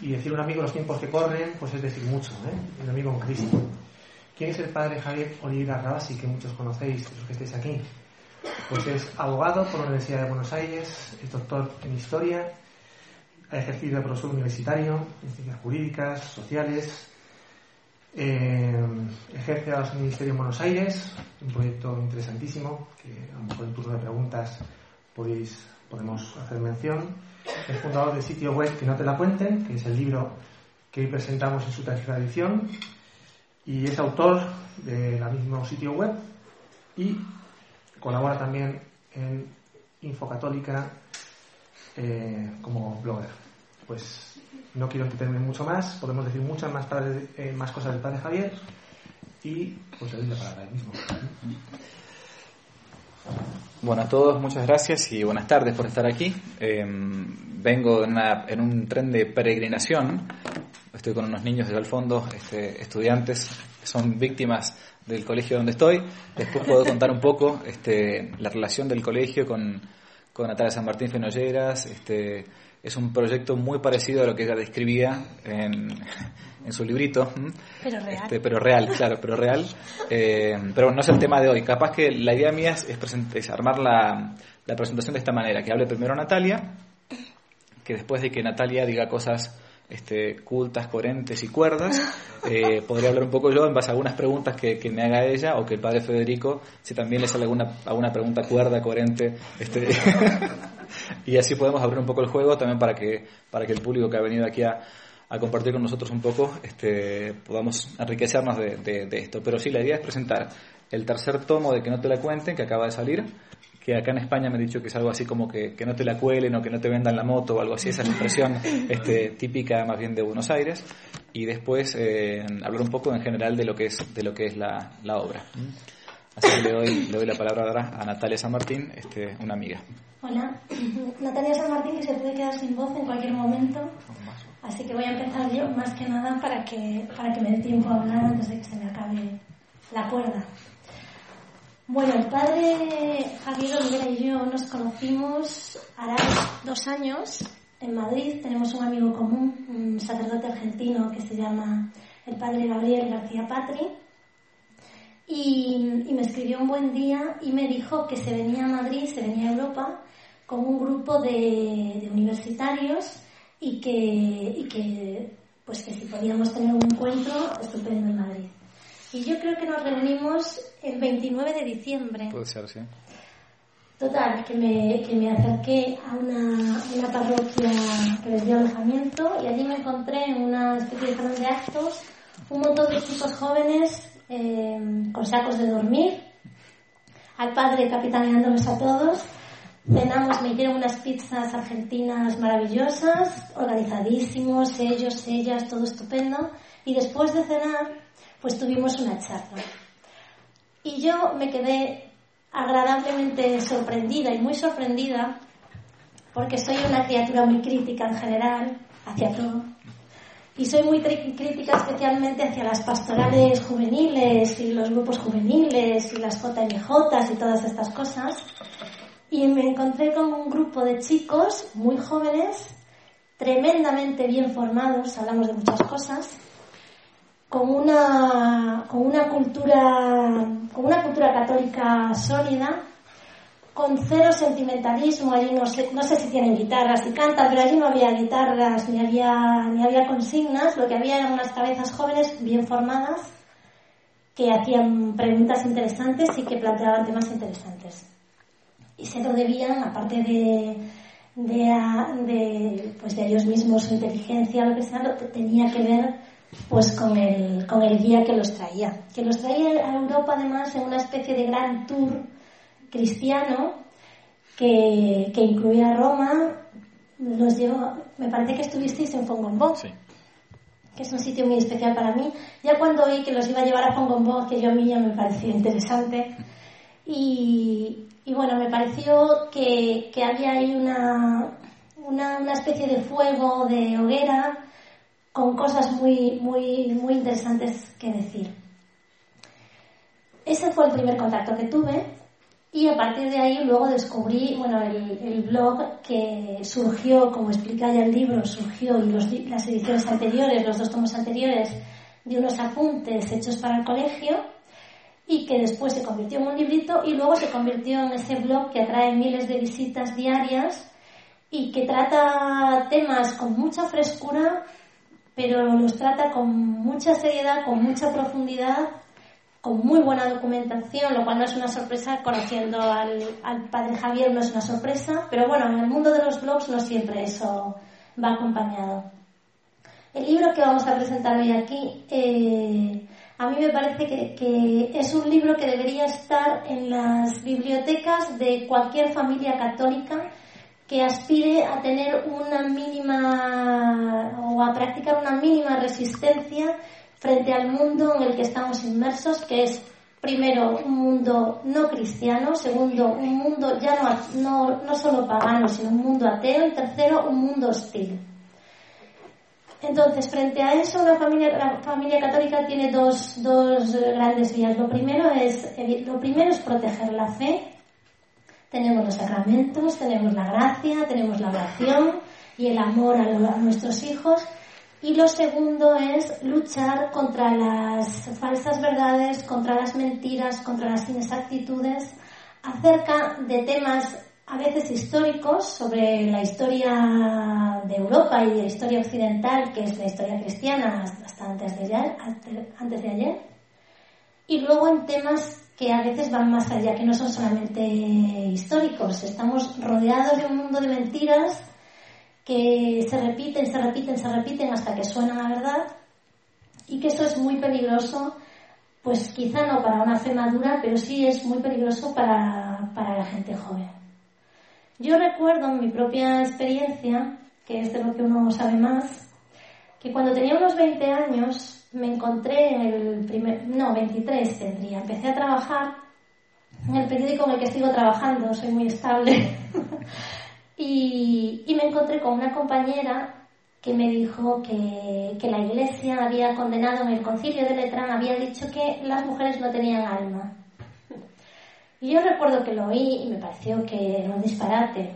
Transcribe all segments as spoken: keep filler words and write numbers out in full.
Y decir un amigo en los tiempos que corren, pues es decir mucho, ¿eh? Un amigo en Cristo. ¿Quién es el padre Javier Oliveira Rabasi, que muchos conocéis, los que estáis aquí? Pues es abogado por la Universidad de Buenos Aires, es doctor en Historia, ha ejercido de profesor universitario en ciencias jurídicas, sociales, eh, ejerce ahora en Ministerio en Buenos Aires, un proyecto interesantísimo, que a lo mejor en turno de preguntas podéis, podemos hacer mención. Es fundador del sitio web Que no te la cuenten, que es el libro que hoy presentamos en su tercera edición, y es autor del mismo sitio web y colabora también en Infocatólica eh, como blogger. Pues no quiero entretenerme mucho más, podemos decir muchas más, padre, eh, más cosas del padre Javier, y pues le doy la palabra a él mismo. Bueno, a todos muchas gracias y buenas tardes por estar aquí. Eh, vengo en, una, en un tren de peregrinación. Estoy con unos niños desde al fondo, este, estudiantes que son víctimas del colegio donde estoy. Después puedo contar un poco este, la relación del colegio con, con Natalia San Martín Fenolleras. Este, es un proyecto muy parecido a lo que ella describía en, en su librito. Pero real. Este, pero real, claro, pero real. Eh, pero bueno, no es el tema de hoy. Capaz que la idea mía es, es, present- es armar la, la presentación de esta manera. Que hable primero Natalia, que después de que Natalia diga cosas Este, cultas, coherentes y cuerdas, eh, podría hablar un poco yo en base a algunas preguntas que, que me haga ella, o que el padre Federico, si también le sale alguna, alguna pregunta cuerda, coherente, este, y así podemos abrir un poco el juego también para que, para que el público que ha venido aquí a, a compartir con nosotros un poco, este, podamos enriquecernos de, de, de esto. Pero sí, la idea es presentar el tercer tomo de Que no te la cuenten, que acaba de salir, que acá en España me han dicho que es algo así como que, que no te la cuelen o que no te vendan la moto o algo así. Esa es la expresión este, típica más bien de Buenos Aires. Y después eh, hablar un poco en general de lo que es de lo que es la, la obra. Así que le doy, le doy la palabra ahora a Natalia San Martín, este, una amiga. Hola, Natalia San Martín, que se puede quedar sin voz en cualquier momento. Así que voy a empezar yo, más que nada, para que, para que me dé tiempo a hablar antes de que se me acabe la cuerda. Bueno, el padre Javier Oliveira y yo nos conocimos hará dos años en Madrid. Tenemos un amigo común, un sacerdote argentino que se llama el padre Gabriel García Patri, y, y me escribió un buen día y me dijo que se venía a Madrid, se venía a Europa con un grupo de, de universitarios y que, y que, pues que si podíamos tener un encuentro estupendo en Madrid. Y yo creo que nos reunimos el veintinueve de diciembre. Puede ser, sí. Total, que me, que me acerqué a una, una parroquia que les dio alojamiento, y allí me encontré en una especie de salón de actos un montón de chicos jóvenes eh, con sacos de dormir, al padre capitaneándolos a todos. Cenamos, me hicieron unas pizzas argentinas maravillosas, organizadísimos, ellos, ellas, todo estupendo. Y después de cenar, pues tuvimos una charla. Y yo me quedé agradablemente sorprendida y muy sorprendida, porque soy una criatura muy crítica en general hacia todo. Y soy muy tri- crítica especialmente hacia las pastorales juveniles y los grupos juveniles y las J M J y todas estas cosas. Y me encontré con un grupo de chicos muy jóvenes, tremendamente bien formados, hablamos de muchas cosas, con una con una cultura con una cultura católica sólida, con cero sentimentalismo. Allí no sé, no sé si tienen guitarras y cantan, pero allí no había guitarras ni había ni había consignas. Lo que había eran unas cabezas jóvenes bien formadas que hacían preguntas interesantes y que planteaban temas interesantes. Y se lo debían, aparte de de, de pues de ellos mismos, su inteligencia, lo que sea, lo que tenía que ver pues con el, con el guía que los traía, que los traía a Europa además en una especie de gran tour cristiano que, que incluía Roma. Los llevó, me parece que estuvisteis en Fongombó, sí, que es un sitio muy especial para mí. Ya cuando oí que los iba a llevar a Fongombó, que yo a mí ya me pareció interesante, y, y bueno, me pareció que, que había ahí una, una, una especie de fuego, de hoguera, con cosas muy, muy, muy interesantes que decir. Ese fue el primer contacto que tuve, Y a partir de ahí luego descubrí, bueno, el, el blog que surgió, como explica ya el libro, surgió y los, las ediciones anteriores, los dos tomos anteriores, de unos apuntes hechos para el colegio, y que después se convirtió en un librito y luego se convirtió en ese blog que atrae miles de visitas diarias y que trata temas con mucha frescura, pero los trata con mucha seriedad, con mucha profundidad, con muy buena documentación, lo cual no es una sorpresa, conociendo al, al padre Javier no es una sorpresa, pero bueno, en el mundo de los blogs no siempre eso va acompañado. El libro que vamos a presentar hoy aquí, eh, a mí me parece que, que es un libro que debería estar en las bibliotecas de cualquier familia católica que aspire a tener una mínima o a practicar una mínima resistencia frente al mundo en el que estamos inmersos, que es primero un mundo no cristiano, segundo un mundo ya no, no, no solo pagano, sino un mundo ateo, y tercero un mundo hostil. Entonces, frente a eso, una familia, la familia católica tiene dos, dos grandes vías. Lo primero es, lo primero es proteger la fe. Tenemos los sacramentos, tenemos la gracia, tenemos la oración y el amor a, lo, a nuestros hijos. Y lo segundo es luchar contra las falsas verdades, contra las mentiras, contra las inexactitudes, acerca de temas a veces históricos sobre la historia de Europa y de la historia occidental, que es la historia cristiana hasta antes de ayer, antes de ayer, y luego en temas que a veces van más allá, que no son solamente históricos. Estamos rodeados de un mundo de mentiras que se repiten, se repiten, se repiten hasta que suenan a verdad, y que eso es muy peligroso, pues quizá no para una fe madura, pero sí es muy peligroso para, para la gente joven. Yo recuerdo en mi propia experiencia, que es de lo que uno sabe más, que cuando tenía unos veinte años me encontré en el primer, no, veintitrés tendría, empecé a trabajar en el periódico en el que sigo trabajando, soy muy estable, y, y me encontré con una compañera que me dijo que, que la Iglesia había condenado en el Concilio de Letrán, había dicho que las mujeres no tenían alma. Y yo recuerdo que lo oí y me pareció que era un disparate,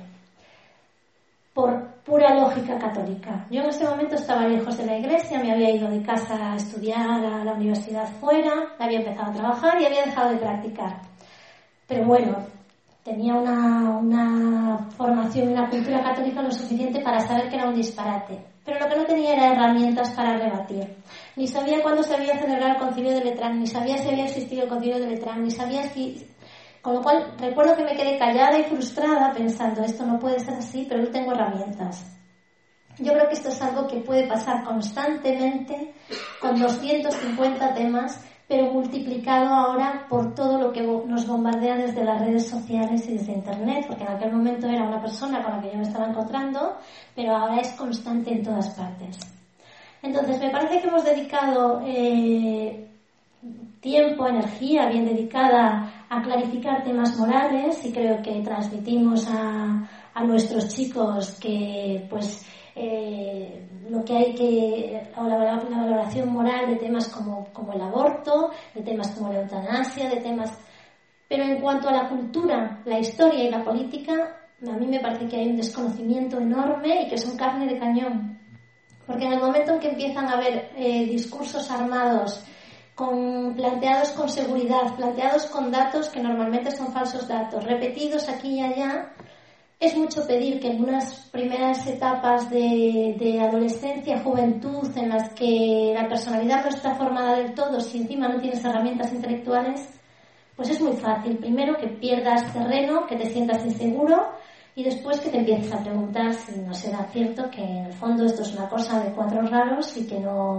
por pura lógica católica. Yo en ese momento estaba lejos de la Iglesia, me había ido de casa a estudiar a la universidad fuera, había empezado a trabajar y había dejado de practicar. Pero bueno, tenía una, una formación y una cultura católica lo suficiente para saber que era un disparate. Pero lo que no tenía era herramientas para rebatir. Ni sabía cuándo se había celebrado el Concilio de Letrán, ni sabía si había existido el Concilio de Letrán, ni sabía si... Con lo cual, recuerdo que me quedé callada y frustrada pensando, esto no puede ser así, pero no tengo herramientas. Yo creo que esto es algo que puede pasar constantemente con doscientos cincuenta temas, pero multiplicado ahora por todo lo que nos bombardea desde las redes sociales y desde Internet, porque en aquel momento era una persona con la que yo me estaba encontrando, pero ahora es constante en todas partes. Entonces, me parece que hemos dedicado eh, tiempo, energía bien dedicada a clarificar temas morales, y creo que transmitimos a, a nuestros chicos que pues eh, lo que hay que, o la, la valoración moral de temas como, como el aborto, de temas como la eutanasia, de temas... Pero en cuanto a la cultura, la historia y la política, a mí me parece que hay un desconocimiento enorme y que son carne de cañón. Porque en el momento en que empiezan a haber eh, discursos armados, con, planteados con seguridad, planteados con datos que normalmente son falsos datos, repetidos aquí y allá, es mucho pedir que en unas primeras etapas de, de adolescencia, juventud, en las que la personalidad no está formada del todo, si encima no tienes herramientas intelectuales, pues es muy fácil. Primero que pierdas terreno, que te sientas inseguro, y después que te empieces a preguntar si no será cierto que en el fondo esto es una cosa de cuatro raros y que no...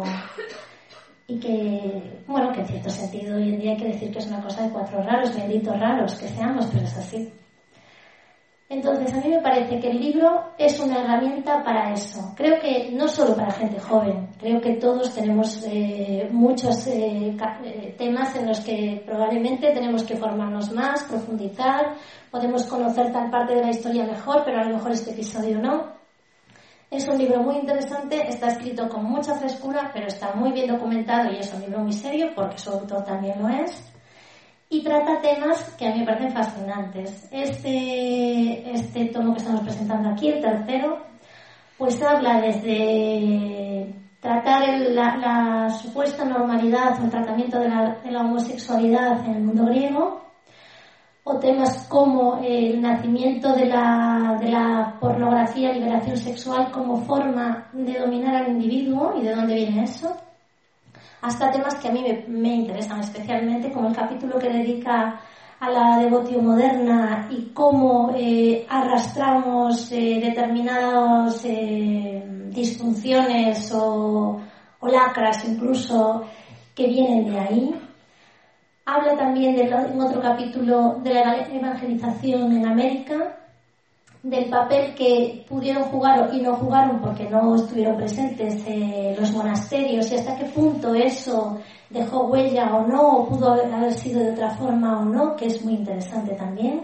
y que, bueno, que en cierto sentido hoy en día hay que decir que es una cosa de cuatro raros, benditos raros que seamos, pero es así. Entonces, a mí me parece que el libro es una herramienta para eso. Creo que no solo para gente joven, creo que todos tenemos eh, muchos eh, temas en los que probablemente tenemos que formarnos más, profundizar, podemos conocer tal parte de la historia mejor, pero a lo mejor este episodio no. Es un libro muy interesante, está escrito con mucha frescura, pero está muy bien documentado y es un libro muy serio, porque su autor también lo es. y trata temas que a mí me parecen fascinantes. Este, este tomo que estamos presentando aquí, el tercero, pues habla desde tratar el, la, la supuesta normalidad o el tratamiento de la, de la homosexualidad en el mundo griego, o temas como el nacimiento de la, de la pornografía, liberación sexual como forma de dominar al individuo y de dónde viene eso, hasta temas que a mí me, me interesan especialmente, como el capítulo que dedica a la devotio moderna y cómo eh, arrastramos eh, determinadas eh, disfunciones o, o lacras incluso que vienen de ahí. Habla también de, en otro capítulo de la evangelización en América, del papel que pudieron jugar y no jugaron porque no estuvieron presentes eh, los monasterios, y hasta qué punto eso dejó huella o no, o pudo haber sido de otra forma o no, que es muy interesante también.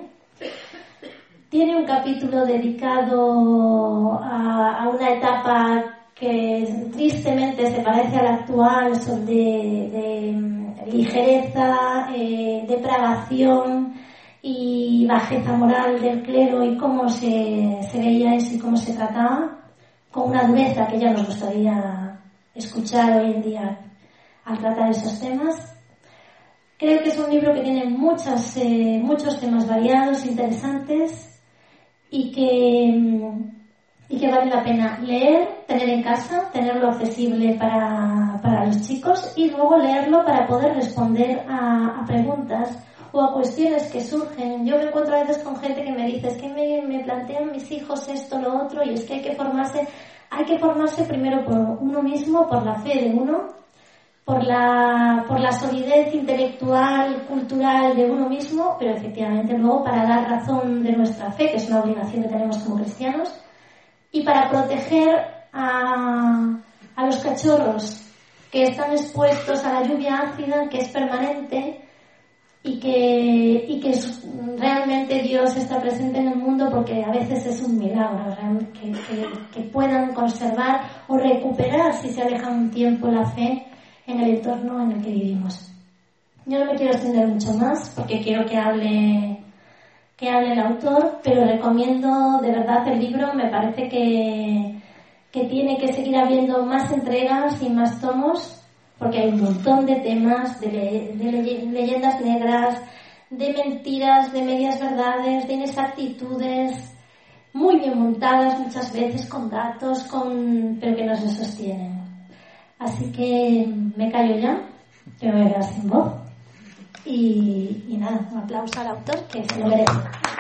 Tiene un capítulo dedicado a, a una etapa que tristemente se parece a la actual, sobre de, de ligereza, eh, depravación y bajeza moral del clero, y cómo se, se veía eso y cómo se trataba, con una dureza que ya nos gustaría escuchar hoy en día al tratar esos temas. Creo que es un libro que tiene muchas, eh, muchos temas variados, interesantes, y que, y que vale la pena leer, tener en casa, tenerlo accesible para, para los chicos, y luego leerlo para poder responder a, a preguntas o a cuestiones que surgen. Yo me encuentro a veces con gente que me dice, es que me, me plantean mis hijos esto, lo otro, y es que hay que formarse, hay que formarse primero por uno mismo, por la fe de uno, por la, por la solidez intelectual, cultural de uno mismo, pero efectivamente luego para dar razón de nuestra fe, que es una obligación que tenemos como cristianos, y para proteger a, a los cachorros que están expuestos a la lluvia ácida, que es permanente, y que, y que realmente Dios está presente en el mundo, porque a veces es un milagro que, que, que puedan conservar o recuperar, si se alejan un tiempo, la fe en el entorno en el que vivimos. Yo no me quiero extender mucho más porque quiero que hable, que hable el autor, pero recomiendo de verdad el libro. Me parece que, que tiene que seguir habiendo más entregas y más tomos, porque hay un montón de temas, de, le, de le, leyendas negras, de mentiras, de medias verdades, de inexactitudes, muy bien montadas muchas veces, con datos, con, pero que no se sostienen. Así que me callo ya, que me voy a quedar sin voz. Y, y nada, un aplauso al autor, que se lo merece.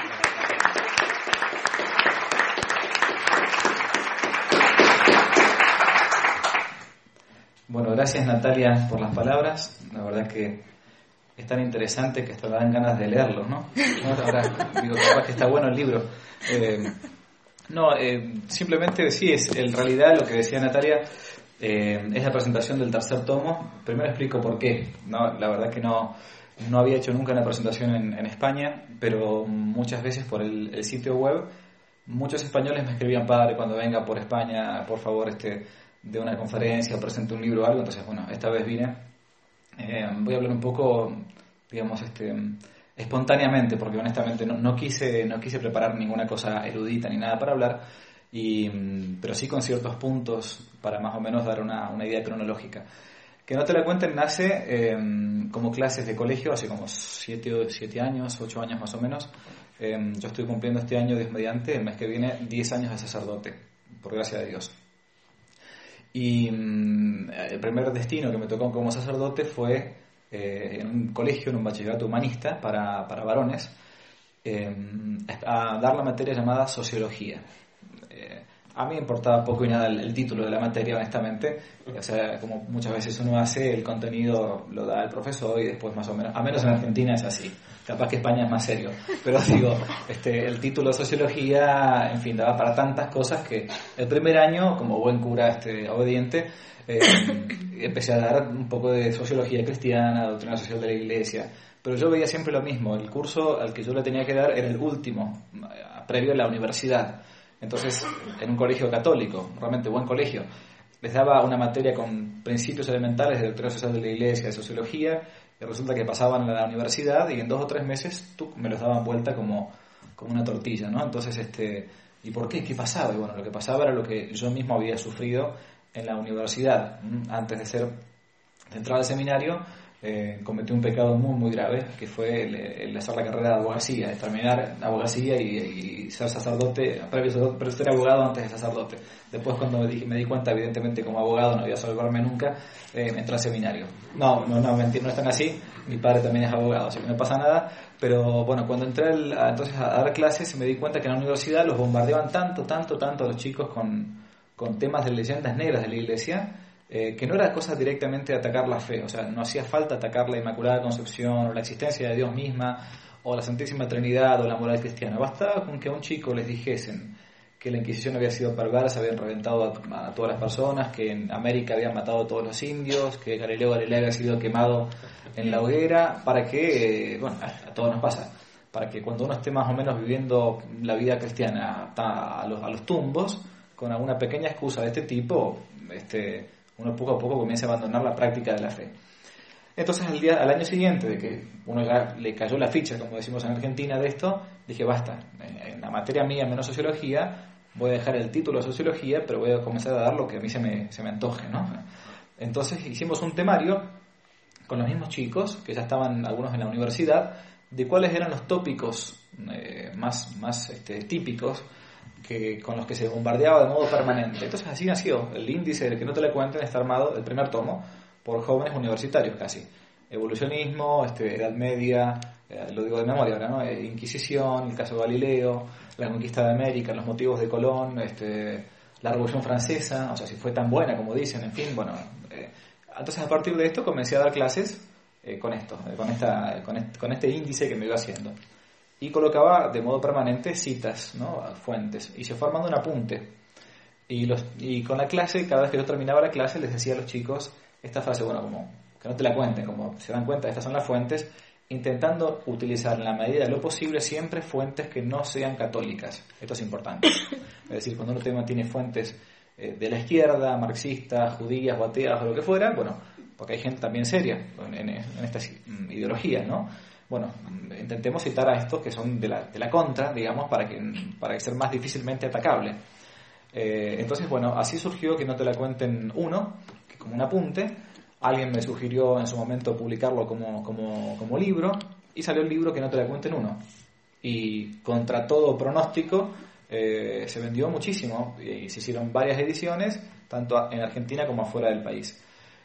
Bueno, gracias Natalia por las palabras. La verdad es que es tan interesante que hasta dan ganas de leerlo, ¿no? Ahora digo, capaz que está bueno el libro. Eh, no, eh, simplemente sí, es en realidad lo que decía Natalia, eh, es la presentación del tercer tomo. Primero explico por qué. No, la verdad que no, no había hecho nunca una presentación en, en España, pero muchas veces por el, el sitio web, muchos españoles me escribían, padre, cuando venga por España, por favor, este... de una conferencia o presente un libro o algo. Entonces, bueno, esta vez vine. Eh, voy a hablar un poco, digamos, este, espontáneamente, porque honestamente no, no quise no quise preparar ninguna cosa erudita ni nada para hablar, y, pero sí con ciertos puntos para más o menos dar una, una idea cronológica. Que no te la cuenten nace eh, como clases de colegio hace como siete, siete años, ocho años más o menos. Eh, yo estoy cumpliendo este año, Dios mediante, el mes que viene, diez años de sacerdote, por gracia de Dios. Y mmm, el primer destino que me tocó como sacerdote fue eh, en un colegio, en un bachillerato humanista para, para varones, eh, a dar la materia llamada sociología. Eh, a mí me importaba poco y nada el, el título de la materia, honestamente. O sea, como muchas veces uno hace, el contenido lo da el profesor y después más o menos, a menos en Argentina es así. Capaz que España es más serio, pero digo, este, el título de sociología, en fin, daba para tantas cosas que el primer año, como buen cura este, obediente, eh, empecé a dar un poco de sociología cristiana, doctrina social de la iglesia, pero yo veía siempre lo mismo. El curso al que yo le tenía que dar era el último, previo a la universidad. Entonces, en un colegio católico, realmente buen colegio, les daba una materia con principios elementales de doctrina social de la iglesia, de sociología, Y resulta que pasaban a la universidad y en dos o tres meses tú, me los daban vuelta como, como una tortilla, ¿no? Entonces, este, ¿y por qué? ¿Qué pasaba? Y bueno, lo que pasaba era lo que yo mismo había sufrido en la universidad. Antes de ser de entrar al seminario, eh, cometí un pecado muy, muy grave, que fue el, el hacer la carrera de abogacía, de terminar abogacía y, y ser sacerdote, previo sacerdote, pero ser abogado antes de sacerdote. Después, cuando me di, me di cuenta, evidentemente, como abogado no iba a salvarme nunca, eh, entré al seminario. No, no, no, mentira, no es tan así. Mi padre también es abogado, así que no pasa nada. Pero bueno, cuando entré el, a, entonces a dar clases, me di cuenta que en la universidad los bombardeaban tanto, tanto, tanto a los chicos con, con temas de leyendas negras de la iglesia, eh, que no era cosa directamente de atacar la fe. O sea, no hacía falta atacar la Inmaculada Concepción o la existencia de Dios misma o la Santísima Trinidad o la moral cristiana. Bastaba con que a un chico les dijesen que la Inquisición había sido perversa, habían reventado a, a todas las personas, que en América habían matado a todos los indios, que Galileo Galilei había sido quemado en la hoguera, para que, eh, bueno, a, a todos nos pasa, para que cuando uno esté más o menos viviendo la vida cristiana a, a, los, a los tumbos, con alguna pequeña excusa de este tipo, este, uno poco a poco comienza a abandonar la práctica de la fe. Entonces al, día, al año siguiente de que uno ya le cayó la ficha, como decimos en Argentina, de esto, dije basta, en, en la materia mía menos sociología, voy a dejar el título de sociología, pero voy a comenzar a dar lo que a mí se me, se me antoje, ¿no? Entonces hicimos un temario con los mismos chicos, que ya estaban algunos en la universidad, de cuáles eran los tópicos eh, más, más este, típicos que, con los que se bombardeaba de modo permanente. Entonces así nació el índice del que no te le cuenten, está armado el primer tomo por jóvenes universitarios casi. Evolucionismo, este, Edad Media, eh, lo digo de memoria ahora, ¿no? Eh, Inquisición, el caso de Galileo, la conquista de América, los motivos de Colón, este, la Revolución Francesa, o sea, si fue tan buena como dicen, en fin, bueno. Eh, entonces a partir de esto comencé a dar clases eh, con esto, eh, con, esta, con, este, con este índice que me iba haciendo. Y colocaba de modo permanente citas, ¿no? Fuentes, y se fue armando un apunte. Y, los, y con la clase, cada vez que yo terminaba la clase, les decía a los chicos esta frase, bueno, como que no te la cuenten, como se dan cuenta, estas son las fuentes, intentando utilizar en la medida de lo posible siempre fuentes que no sean católicas. Esto es importante. Es decir, cuando uno tema tiene fuentes eh, de la izquierda, marxistas, judías, o ateas o lo que fuera, bueno, porque hay gente también seria en, en, en estas ideologías, ¿no? Bueno, intentemos citar a estos que son de la, de la contra, digamos, para que, para que sea más difícilmente atacable. Eh, entonces, bueno, así surgió que no te la cuenten uno, que como un apunte. Alguien me sugirió en su momento publicarlo como, como, como libro, y salió el libro que no te la cuenten uno. Y contra todo pronóstico, eh, se vendió muchísimo, y se hicieron varias ediciones, tanto en Argentina como afuera del país.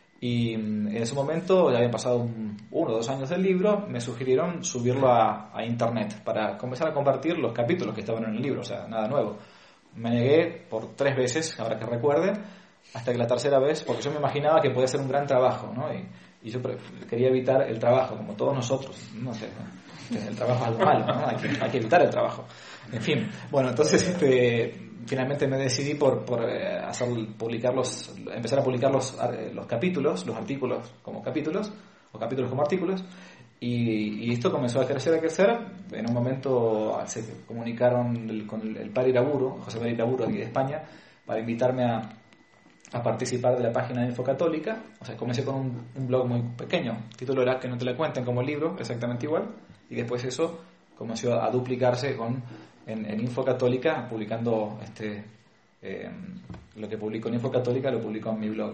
Y en ese momento, ya habían pasado un, uno o dos años del libro, me sugirieron subirlo a, a internet para comenzar a compartir los capítulos que estaban en el libro, o sea, nada nuevo. Me negué por tres veces, ahora que recuerde, hasta que la tercera vez, porque yo me imaginaba que podía ser un gran trabajo, ¿no? Y, y yo quería evitar el trabajo, como todos nosotros, no sé, ¿no? El trabajo es algo malo, ¿no? Hay que, hay que evitar el trabajo. En fin, bueno, entonces este, finalmente me decidí por, por hacer, publicar los, empezar a publicar los, los capítulos, los artículos como capítulos, o capítulos como artículos, y, y esto comenzó a crecer, a crecer. En un momento se comunicaron el, con el, el padre Iraburu, José María Iraburu, aquí de España, para invitarme a a participar de la página de Info Católica. O sea, comencé con un, un blog muy pequeño, el título era Que no te la cuenten, como el libro, exactamente igual, y después eso comenzó a duplicarse con en, en Info Católica, publicando este eh, lo que publico en Info Católica lo publico en mi blog.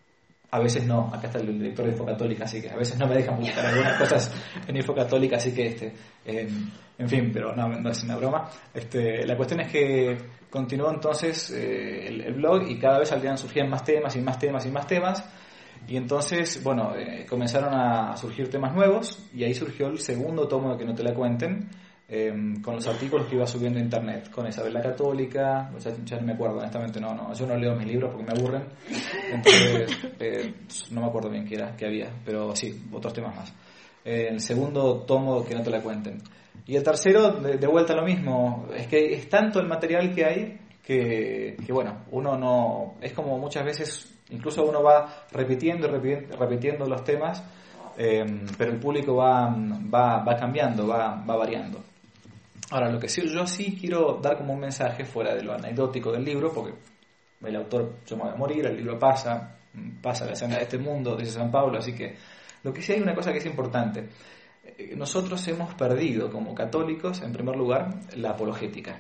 A veces no, acá está el director de Info Católica, así que a veces no me dejan publicar algunas cosas en Info Católica, así que este eh, en fin, pero no, no es una broma. Este, la cuestión es que continuó entonces eh, el, el blog, y cada vez salían, surgían más temas y más temas y más temas, y entonces, bueno, eh, comenzaron a surgir temas nuevos, y ahí surgió el segundo tomo de Que no te la cuenten, eh, con los artículos que iba subiendo a internet, con Isabel la Católica, ya, ya no me acuerdo, honestamente, no, no, yo no leo mis libros porque me aburren, entonces eh, no me acuerdo bien qué era, qué había, pero sí, otros temas más. Eh, el segundo tomo Que no te la cuenten. Y el tercero, de, de vuelta lo mismo, es que es tanto el material que hay que, que bueno, uno no, es como muchas veces, incluso uno va repitiendo y repitiendo, repitiendo los temas, eh, pero el público va, va, va cambiando, va, va variando. Ahora, lo que sí, yo sí quiero dar como un mensaje fuera de lo anecdótico del libro, porque el autor, yo me voy a morir, el libro pasa, pasa la escena de este mundo, dice San Pablo, así que Lo que sí hay una cosa que es importante. Nosotros hemos perdido como católicos, en primer lugar, la apologética.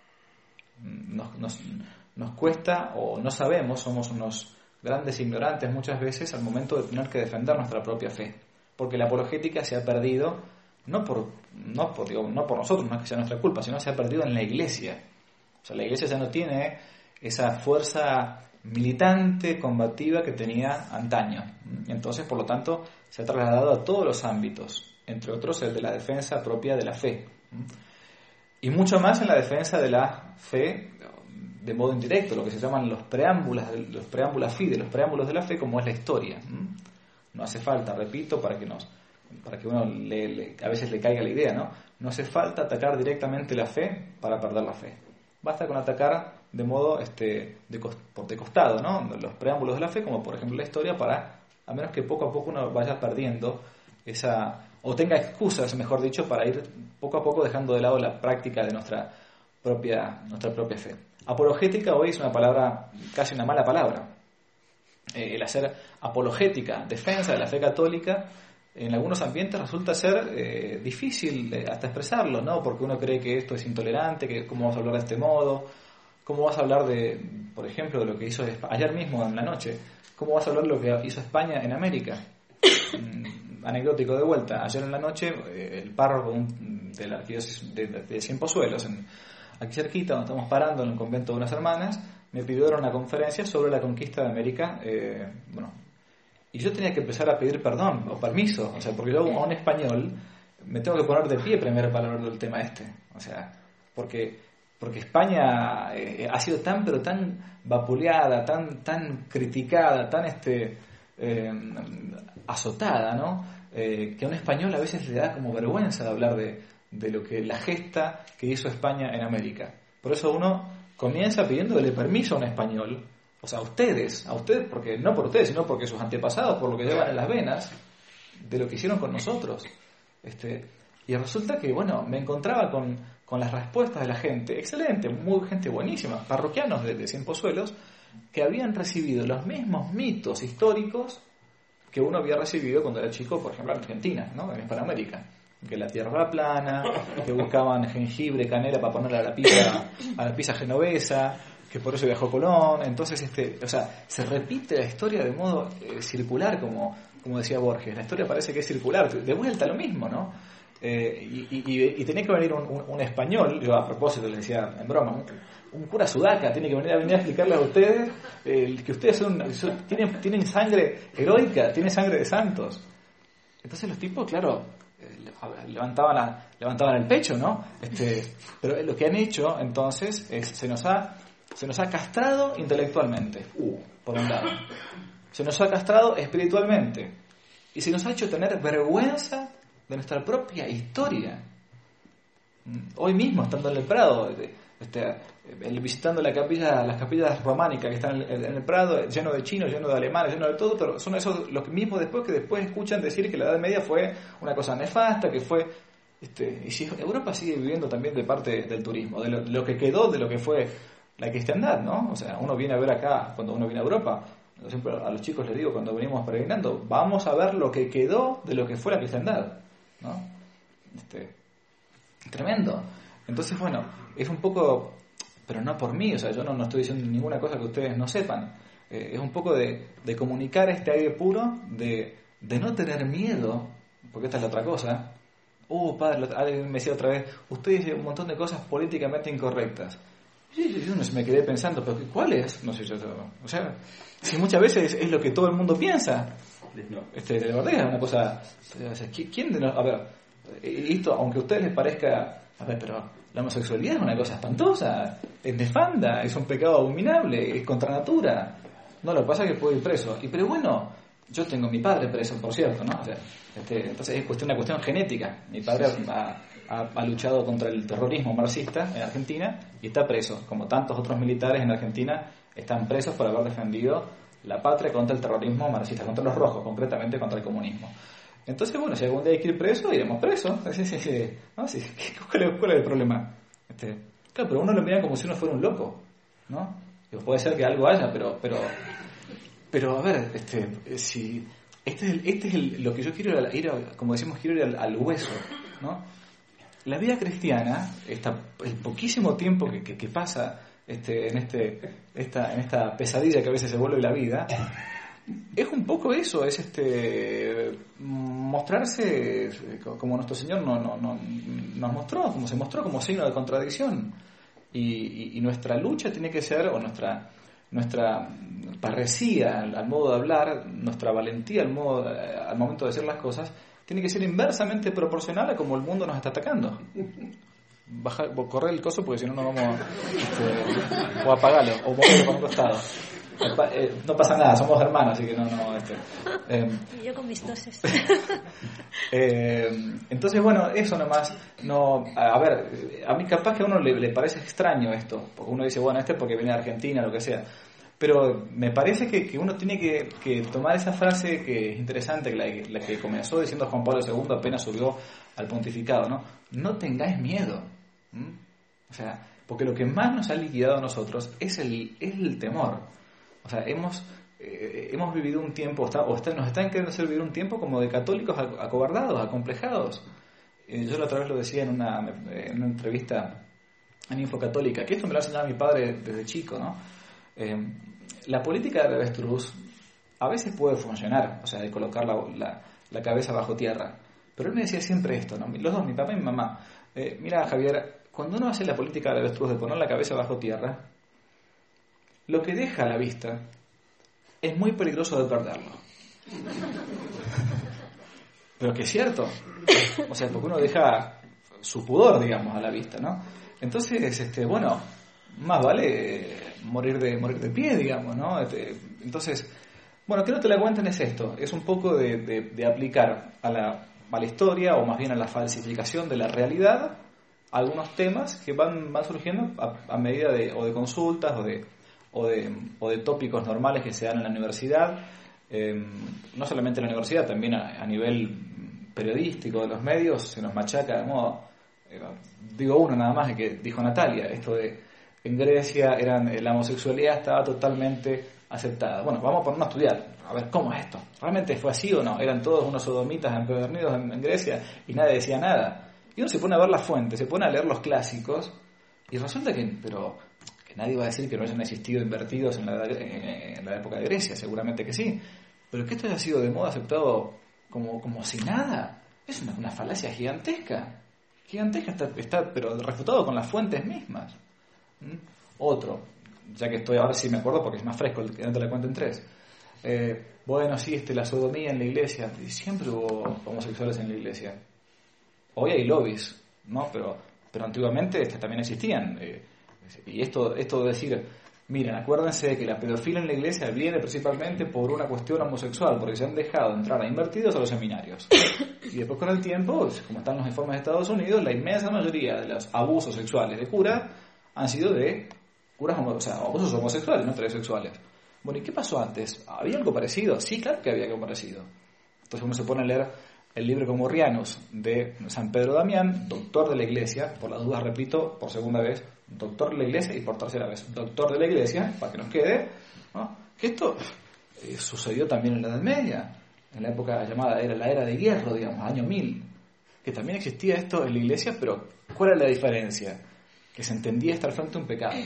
Nos, nos, nos cuesta o no sabemos, somos unos grandes ignorantes muchas veces al momento de tener que defender nuestra propia fe. Porque la apologética se ha perdido, no por, no por, digo, no por nosotros, no es que sea nuestra culpa, sino se ha perdido en la iglesia. O sea, la iglesia ya no tiene esa fuerza militante, combativa que tenía antaño. Entonces, por lo tanto, se ha trasladado a todos los ámbitos, entre otros el de la defensa propia de la fe. Y mucho más en la defensa de la fe de modo indirecto, lo que se llaman los preámbulos, los preámbulos fide, los preámbulos de la fe, como es la historia. No hace falta, repito, para que nos, para que uno le, le, a veces le caiga la idea, ¿no? No hace falta atacar directamente la fe para perder la fe. Basta con atacar de modo este, de, por de costado, ¿no? Los preámbulos de la fe, como por ejemplo la historia, para, a menos que poco a poco uno vaya perdiendo esa, o tenga excusas, mejor dicho, para ir poco a poco dejando de lado la práctica de nuestra propia, nuestra propia fe. Apologética hoy es una palabra, casi una mala palabra. Eh, el hacer apologética, defensa de la fe católica, en algunos ambientes resulta ser eh, difícil eh, hasta expresarlo, ¿no? Porque uno cree que esto es intolerante, que cómo vas a hablar de este modo, cómo vas a hablar de, por ejemplo, de lo que hizo España, ayer mismo en la noche, cómo vas a hablar de lo que hizo España en América. Mm, anecdótico de vuelta, ayer en la noche eh, el párroco de la arquidiócesis de, de, de Cienpozuelos, en, aquí cerquita, donde estamos parando en el convento de unas hermanas, me pidieron una conferencia sobre la conquista de América, eh, bueno, y yo tenía que empezar a pedir perdón o permiso, o sea, porque yo a un español me tengo que poner de pie primero para hablar del tema este, o sea, porque porque España eh, ha sido tan pero tan vapuleada, tan tan criticada, tan este eh, azotada, ¿no? Eh, que a un español a veces le da como vergüenza de hablar de, de lo que la gesta que hizo España en América. Por eso uno comienza pidiéndole permiso a un español. O sea, a ustedes, a ustedes, porque no por ustedes, sino porque sus antepasados, por lo que llevan en las venas, de lo que hicieron con nosotros. Este, y resulta que, bueno, me encontraba con, con las respuestas de la gente, excelente, muy gente buenísima, parroquianos de, de Cienpozuelos, que habían recibido los mismos mitos históricos que uno había recibido cuando era chico, por ejemplo, en Argentina, ¿no? En Hispanoamérica. Que la tierra era plana, que buscaban jengibre, canela para ponerle a la pizza, a la pizza genovesa, que por eso viajó Colón. Entonces, este, o sea, se repite la historia de modo eh, circular, como, como decía Borges. La historia parece que es circular, de vuelta lo mismo, ¿no? Eh, y, y, y tenía que venir un, un, un español, yo a propósito les decía en broma, un, un cura sudaca tiene que venir a, venir a explicarles a ustedes eh, que ustedes son, son, tienen, tienen sangre heroica, tienen sangre de santos. Entonces los tipos, claro, levantaban, la, levantaban el pecho, ¿no? Este, pero lo que han hecho entonces es se nos ha se nos ha castrado intelectualmente, uh, por un lado, se nos ha castrado espiritualmente y se nos ha hecho tener vergüenza de nuestra propia historia. Hoy mismo, estando en el Prado, este, visitando la capilla, las capillas románicas que están en el Prado, lleno de chinos, lleno de alemanes, lleno de todo, pero son esos los mismos después que después escuchan decir que la Edad Media fue una cosa nefasta, que fue este, y si Europa sigue viviendo también de parte del turismo, de lo, lo que quedó de lo que fue la cristiandad, ¿no? O sea, uno viene a ver acá, cuando uno viene a Europa, siempre a los chicos les digo cuando venimos peregrinando, vamos a ver lo que quedó de lo que fue la cristiandad, ¿no? Este, tremendo. Entonces, bueno, es un poco, pero no por mí, o sea, yo no, no estoy diciendo ninguna cosa que ustedes no sepan, eh, es un poco de, de comunicar este aire puro, de, de no tener miedo, porque esta es la otra cosa. Uh, padre, alguien me decía otra vez, usted dice un montón de cosas políticamente incorrectas. Y yo no me quedé pensando, pero ¿cuáles? No sé yo, o sea, si muchas veces es lo que todo el mundo piensa. Este, de verdad es una cosa, o sea, ¿quién de nos, a ver, esto, aunque a ustedes les parezca, a ver, pero la homosexualidad es una cosa espantosa, es nefanda, es un pecado abominable, es contra natura. No, lo que pasa es que puedo ir preso. Y pero bueno, yo tengo a mi padre preso, por cierto, ¿no? O sea, este, entonces es cuestión, una cuestión genética. Mi padre ha, ha, ha luchado contra el terrorismo marxista en Argentina y está preso, como tantos otros militares en Argentina están presos por haber defendido la patria contra el terrorismo marxista, contra los rojos, concretamente contra el comunismo. Entonces, bueno, si algún día hay que ir preso, iremos presos. Sí, sí, sí. ¿No? Sí. ¿Cuál, es, ¿Cuál es el problema? Este, claro, pero uno lo mira como si uno fuera un loco, ¿no? Y puede ser que algo haya, pero, pero, pero a ver, este, si este es, el, este es el, lo que yo quiero ir, a, como decimos, quiero ir al, al hueso, ¿no? La vida cristiana, esta, el poquísimo tiempo que, que, que pasa este, en, este, esta, en esta pesadilla que a veces se vuelve la vida, es un poco eso, es este mostrarse como nuestro Señor no, no, no, nos mostró, como se mostró, como signo de contradicción. Y, y, y nuestra lucha tiene que ser, o nuestra nuestra parresía al, al modo de hablar, nuestra valentía al, modo, al momento de hacer las cosas, tiene que ser inversamente proporcional a como el mundo nos está atacando. Baja, correr el coso porque si no no vamos este, o apagarlo o moverlo por un costado. Eh, no pasa nada, somos hermanos, así que no, no, este, eh, y yo con mis toses. eh, entonces, bueno, eso nomás, no, a, a ver, a mí capaz que a uno le, le parece extraño esto, porque uno dice, bueno, este porque viene de Argentina, lo que sea, pero me parece que, que uno tiene que, que tomar esa frase que es interesante, que la, la que comenzó diciendo Juan Pablo segundo apenas subió al pontificado, ¿no? No tengáis miedo, ¿Mm? O sea, porque lo que más nos ha liquidado a nosotros es el, es el temor. O sea, hemos eh, hemos vivido un tiempo, está, o está, nos están queriendo hacer vivir un tiempo como de católicos acobardados, acomplejados. Eh, yo la otra vez lo decía en una, en una entrevista en Infocatólica, que esto me lo ha enseñado mi padre desde chico, ¿no? Eh, la política de avestruz a veces puede funcionar, o sea, de colocar la, la, la cabeza bajo tierra. Pero él me decía siempre esto, ¿no? Los dos, mi papá y mi mamá. Eh, mira, Javier, cuando uno hace la política de avestruz de poner la cabeza bajo tierra, lo que deja a la vista es muy peligroso de perderlo. Pero que es cierto. O sea, porque uno deja su pudor, digamos, a la vista, ¿no? Entonces, este, bueno, más vale morir de morir de pie, digamos, ¿no? Este, entonces, bueno, que no te la cuenten es esto. Es un poco de, de, de aplicar a la, a la historia, o más bien a la falsificación de la realidad, algunos temas que van, van surgiendo a, a medida de, o de consultas, o de O de, o de tópicos normales que se dan en la universidad, eh, no solamente en la universidad, también a, a nivel periodístico de los medios, se nos machaca de modo, eh, digo uno nada más, que dijo Natalia, esto de en Grecia eran, la homosexualidad estaba totalmente aceptada. Bueno, vamos a ponernos a estudiar, a ver cómo es esto, ¿realmente fue así o no? Eran todos unos sodomitas empedernidos en, en Grecia y nadie decía nada. Y uno se pone a ver las fuentes, se pone a leer los clásicos y resulta que, pero nadie va a decir que no hayan existido invertidos en la, en la época de Grecia, seguramente que sí. Pero que esto haya sido de modo aceptado como, como si nada, es una, una falacia gigantesca. Gigantesca, está, está pero refutado con las fuentes mismas. ¿Mm? Otro, ya que estoy ahora sí me acuerdo porque es más fresco, el que no te la cuento en tres. Eh, bueno, sí, este, la sodomía en la iglesia, y siempre hubo homosexuales en la iglesia. Hoy hay lobbies, ¿no? Pero, pero antiguamente este, también existían. Eh, Y esto, esto de decir, miren, acuérdense de que la pedofilia en la iglesia viene principalmente por una cuestión homosexual, porque se han dejado entrar a invertidos a los seminarios. Y después con el tiempo, como están los informes de Estados Unidos, la inmensa mayoría de los abusos sexuales de curas han sido de curas, o sea, abusos homosexuales, no heterosexuales. Bueno, ¿y qué pasó antes? ¿Había algo parecido? Sí, claro que había algo parecido. Entonces uno se pone a leer el libro Comorrianus de San Pedro Damián, doctor de la iglesia, por las dudas repito, por segunda vez, doctor de la iglesia, y por tercera vez, doctor de la iglesia, para que nos quede, ¿no? Que esto eh, sucedió también en la Edad Media, en la época llamada era la era de hierro, digamos, año mil, que también existía esto en la iglesia, pero ¿cuál era la diferencia? Que se entendía estar frente a un pecado,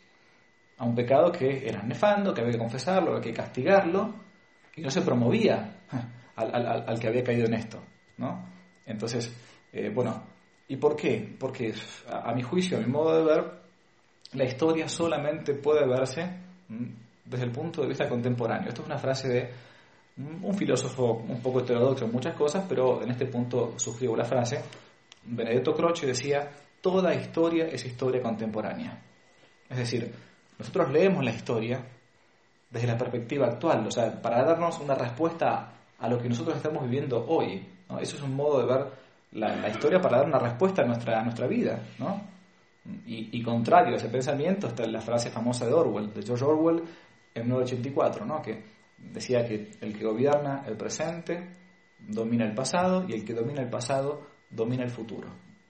a un pecado que era nefando, que había que confesarlo, había que castigarlo, y no se promovía al, al, al que había caído en esto, ¿no? Entonces, eh, bueno, ¿y por qué? Porque a, a mi juicio, a mi modo de ver, la historia solamente puede verse ¿m? desde el punto de vista contemporáneo. Esto es una frase de un filósofo un poco heterodoxo en muchas cosas, pero en este punto suscribo la frase. Benedetto Croce decía, toda historia es historia contemporánea. Es decir, nosotros leemos la historia desde la perspectiva actual, o sea, para darnos una respuesta a lo que nosotros estamos viviendo hoy, ¿no? Eso es un modo de ver la, la historia para dar una respuesta a nuestra, a nuestra vida, ¿no? Y, y contrario a ese pensamiento está la frase famosa de Orwell, de George Orwell, en mil novecientos ochenta y cuatro, ¿no? Que decía que el que gobierna el presente domina el pasado y el que domina el pasado domina el futuro.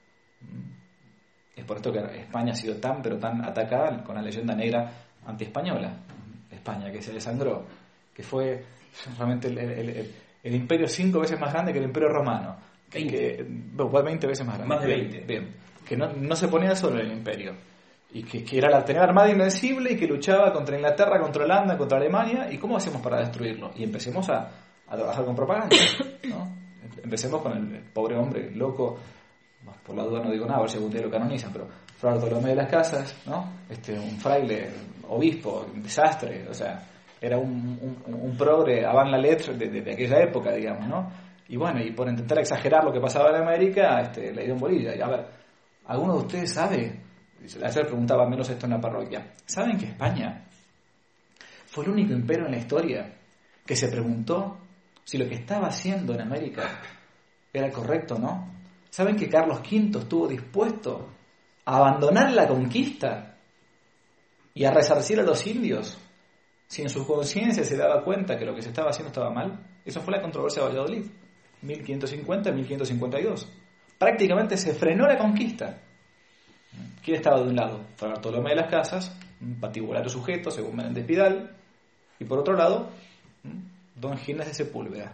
Es por esto que España ha sido tan, pero tan atacada con la leyenda negra antiespañola. España, que se desangró, que fue realmente el, el, el, el imperio cinco veces más grande que el imperio romano. Que, que, bueno, veinte veces más grande. Más de veinte. Bien, que no, no se ponía solo en el imperio. Y que, que era la, tener armada invencible y que luchaba contra Inglaterra, contra Holanda, contra Alemania. ¿Y cómo hacemos para destruirlo? Y empecemos a, a trabajar con propaganda, ¿no? Empecemos con el pobre hombre loco, por la duda no digo nada, a ver si algún día lo canonizan, pero Fray Bartolomé de las Casas, ¿no? Este, un fraile, obispo, un desastre, o sea, era un, un, un progre avant la lettre de, de, de aquella época, digamos, ¿no? Y bueno, y por intentar exagerar lo que pasaba en América, este, le dio en Bolivia. Y a ver, ¿alguno de ustedes sabe? Ayer preguntaba al menos esto en la parroquia. ¿Saben que España fue el único imperio en la historia que se preguntó si lo que estaba haciendo en América era correcto o no? ¿Saben que Carlos quinto estuvo dispuesto a abandonar la conquista y a resarcir a los indios si en su conciencia se daba cuenta que lo que se estaba haciendo estaba mal? Esa fue la controversia de Valladolid, mil quinientos cincuenta a mil quinientos cincuenta y dos. Prácticamente se frenó la conquista. ¿Quién estaba de un lado? Fray Bartolomé de las Casas, un patibulario sujeto, según Menéndez Pidal, y por otro lado, don Ginés de Sepúlveda.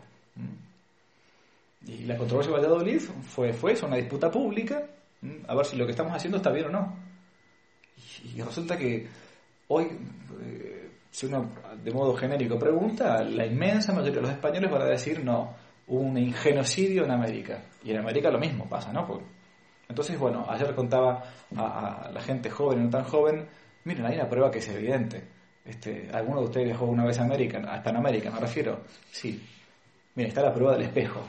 Y la controversia de Valladolid fue, fue eso, una disputa pública, a ver si lo que estamos haciendo está bien o no. Y, y resulta que hoy, eh, si uno de modo genérico pregunta, la inmensa mayoría de los españoles van a decir no, hubo un genocidio en América. Y en América lo mismo pasa, ¿no? Porque, entonces, bueno, ayer contaba a, a la gente joven y no tan joven, miren, hay una prueba que es evidente. Este, ¿Alguno de ustedes viajó una vez a América, a Hispanoamérica, me refiero? Sí. Miren, está la prueba del espejo.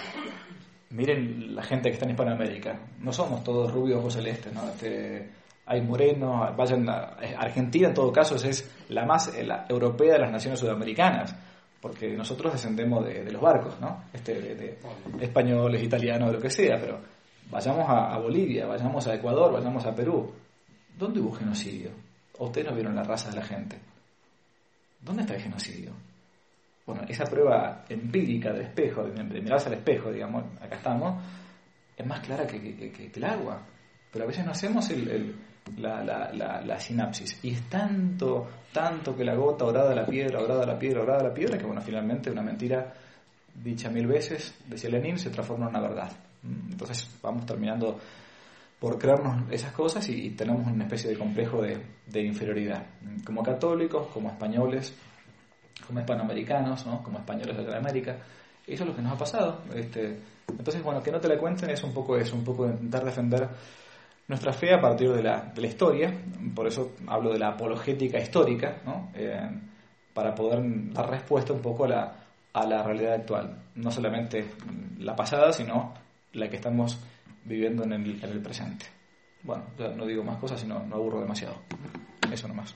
Miren la gente que está en Hispanoamérica. No somos todos rubios ojos celestes, ¿no? Este, hay morenos, vayan a Argentina, en todo caso, es la más la europea de las naciones sudamericanas, porque nosotros descendemos de, de los barcos, ¿no? Este, de, de españoles, italianos, de lo que sea, pero vayamos a, a Bolivia, vayamos a Ecuador, vayamos a Perú. ¿Dónde hubo genocidio? ¿O ustedes no vieron la raza de la gente? ¿Dónde está el genocidio? Bueno, esa prueba empírica del espejo, de, de mirarse al espejo, digamos, acá estamos, es más clara que, que, que, que el agua. Pero a veces no hacemos el, el, la, la, la, la sinapsis. Y es tanto, tanto que la gota orada la piedra, orada la piedra, orada la piedra, que bueno, finalmente una mentira dicha mil veces, decía Lenin, se transforma en una verdad. Entonces vamos terminando por creernos esas cosas y, y tenemos una especie de complejo de, de inferioridad. Como católicos, como españoles, como hispanoamericanos, ¿no? Como españoles de Latinoamérica. Eso es lo que nos ha pasado. Este, entonces, bueno, que no te la cuenten es un poco eso, un poco de intentar defender nuestra fe a partir de la, de la historia. Por eso hablo de la apologética histórica, ¿no? Eh, para poder dar respuesta un poco a la, a la realidad actual. No solamente la pasada, sino la que estamos viviendo en el, en el presente. Bueno, ya no digo más cosas, sino no aburro demasiado. Eso nomás.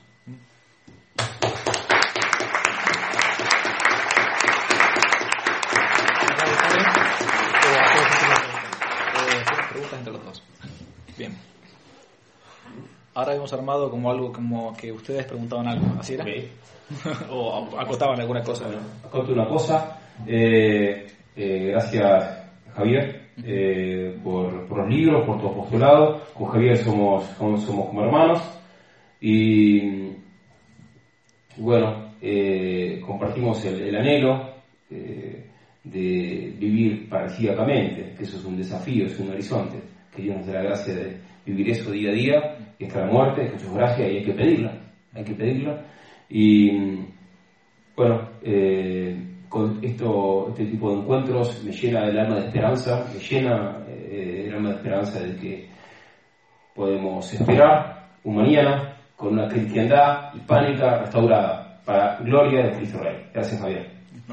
Preguntas entre los dos. Bien. Ahora hemos armado como algo como que ustedes preguntaban algo, ¿así era? Okay. O acotaban alguna cosa. Bueno, acoto una cosa. Eh, eh, gracias, Javier, eh, por, por los libros, por tu apostolado. Con Javier somos, somos, somos como hermanos. Y bueno, eh, compartimos el, el anhelo eh, de vivir parecídamente, que eso es un desafío, es un horizonte, que Dios nos dé la gracia de vivir eso día a día, y hasta la muerte, que es su gracia, y hay que pedirla, hay que pedirla. Y bueno, eh, con esto, este tipo de encuentros me llena el alma de esperanza, me llena eh, el alma de esperanza de que podemos esperar un mañana con una cristiandad hispánica restaurada para gloria de Cristo Rey. Gracias, Javier.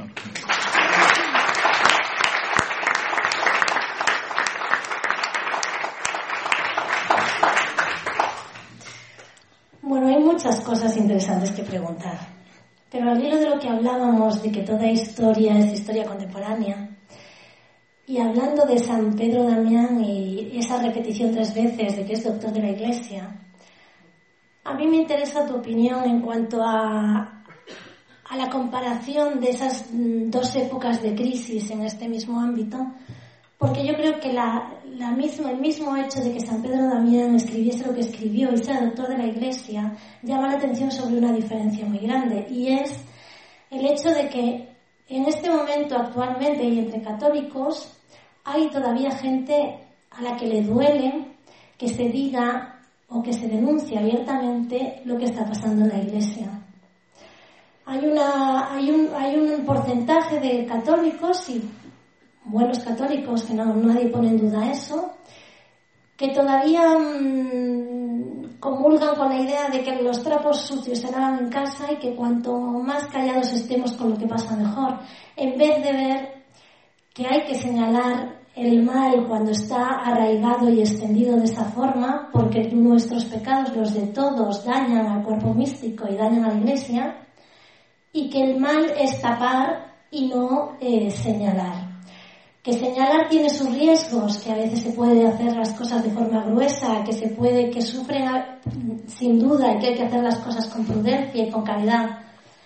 Bueno, hay muchas cosas interesantes que preguntar, pero al hilo de lo que hablábamos, de que toda historia es historia contemporánea, y hablando de San Pedro Damián y esa repetición tres veces de que es doctor de la Iglesia, a mí me interesa tu opinión en cuanto a, a la comparación de esas dos épocas de crisis en este mismo ámbito, porque yo creo que la, la misma, el mismo hecho de que San Pedro Damián escribiese lo que escribió y sea doctor de la Iglesia llama la atención sobre una diferencia muy grande, y es el hecho de que en este momento actualmente y entre católicos hay todavía gente a la que le duele que se diga o que se denuncie abiertamente lo que está pasando en la Iglesia. Hay, una, hay, un, hay un porcentaje de católicos y buenos católicos, que no, nadie pone en duda eso, que todavía mmm, comulgan con la idea de que los trapos sucios se lavan en casa y que cuanto más callados estemos con lo que pasa mejor, en vez de ver que hay que señalar el mal cuando está arraigado y extendido de esa forma, porque nuestros pecados, los de todos, dañan al cuerpo místico y dañan a la Iglesia, y que el mal es tapar y no eh, señalar. Que señalar tiene sus riesgos, que a veces se puede hacer las cosas de forma gruesa, que se puede, que sufren sin duda y que hay que hacer las cosas con prudencia y con caridad.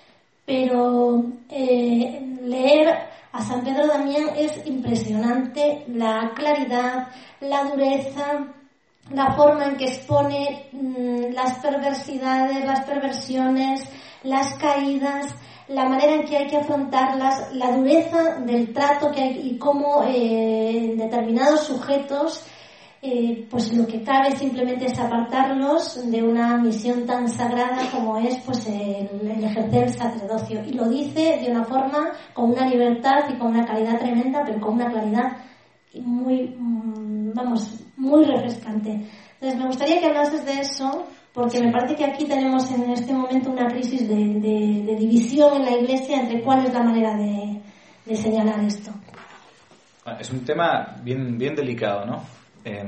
Pero eh, leer a San Pedro Damián es impresionante la claridad, la dureza, la forma en que expone mmm, las perversidades, las perversiones, las caídas, la manera en que hay que afrontarlas, la dureza del trato que hay y cómo eh, determinados sujetos, eh, pues lo que cabe simplemente es apartarlos de una misión tan sagrada como es pues el, el ejercer el sacerdocio. Y lo dice de una forma, con una libertad y con una calidad tremenda, pero con una claridad muy, vamos, muy refrescante. Entonces me gustaría que hablases de eso, porque me parece que aquí tenemos en este momento una crisis de, de, de división en la Iglesia entre cuál es la manera de, de señalar esto. Es un tema bien, bien delicado, ¿no? Eh,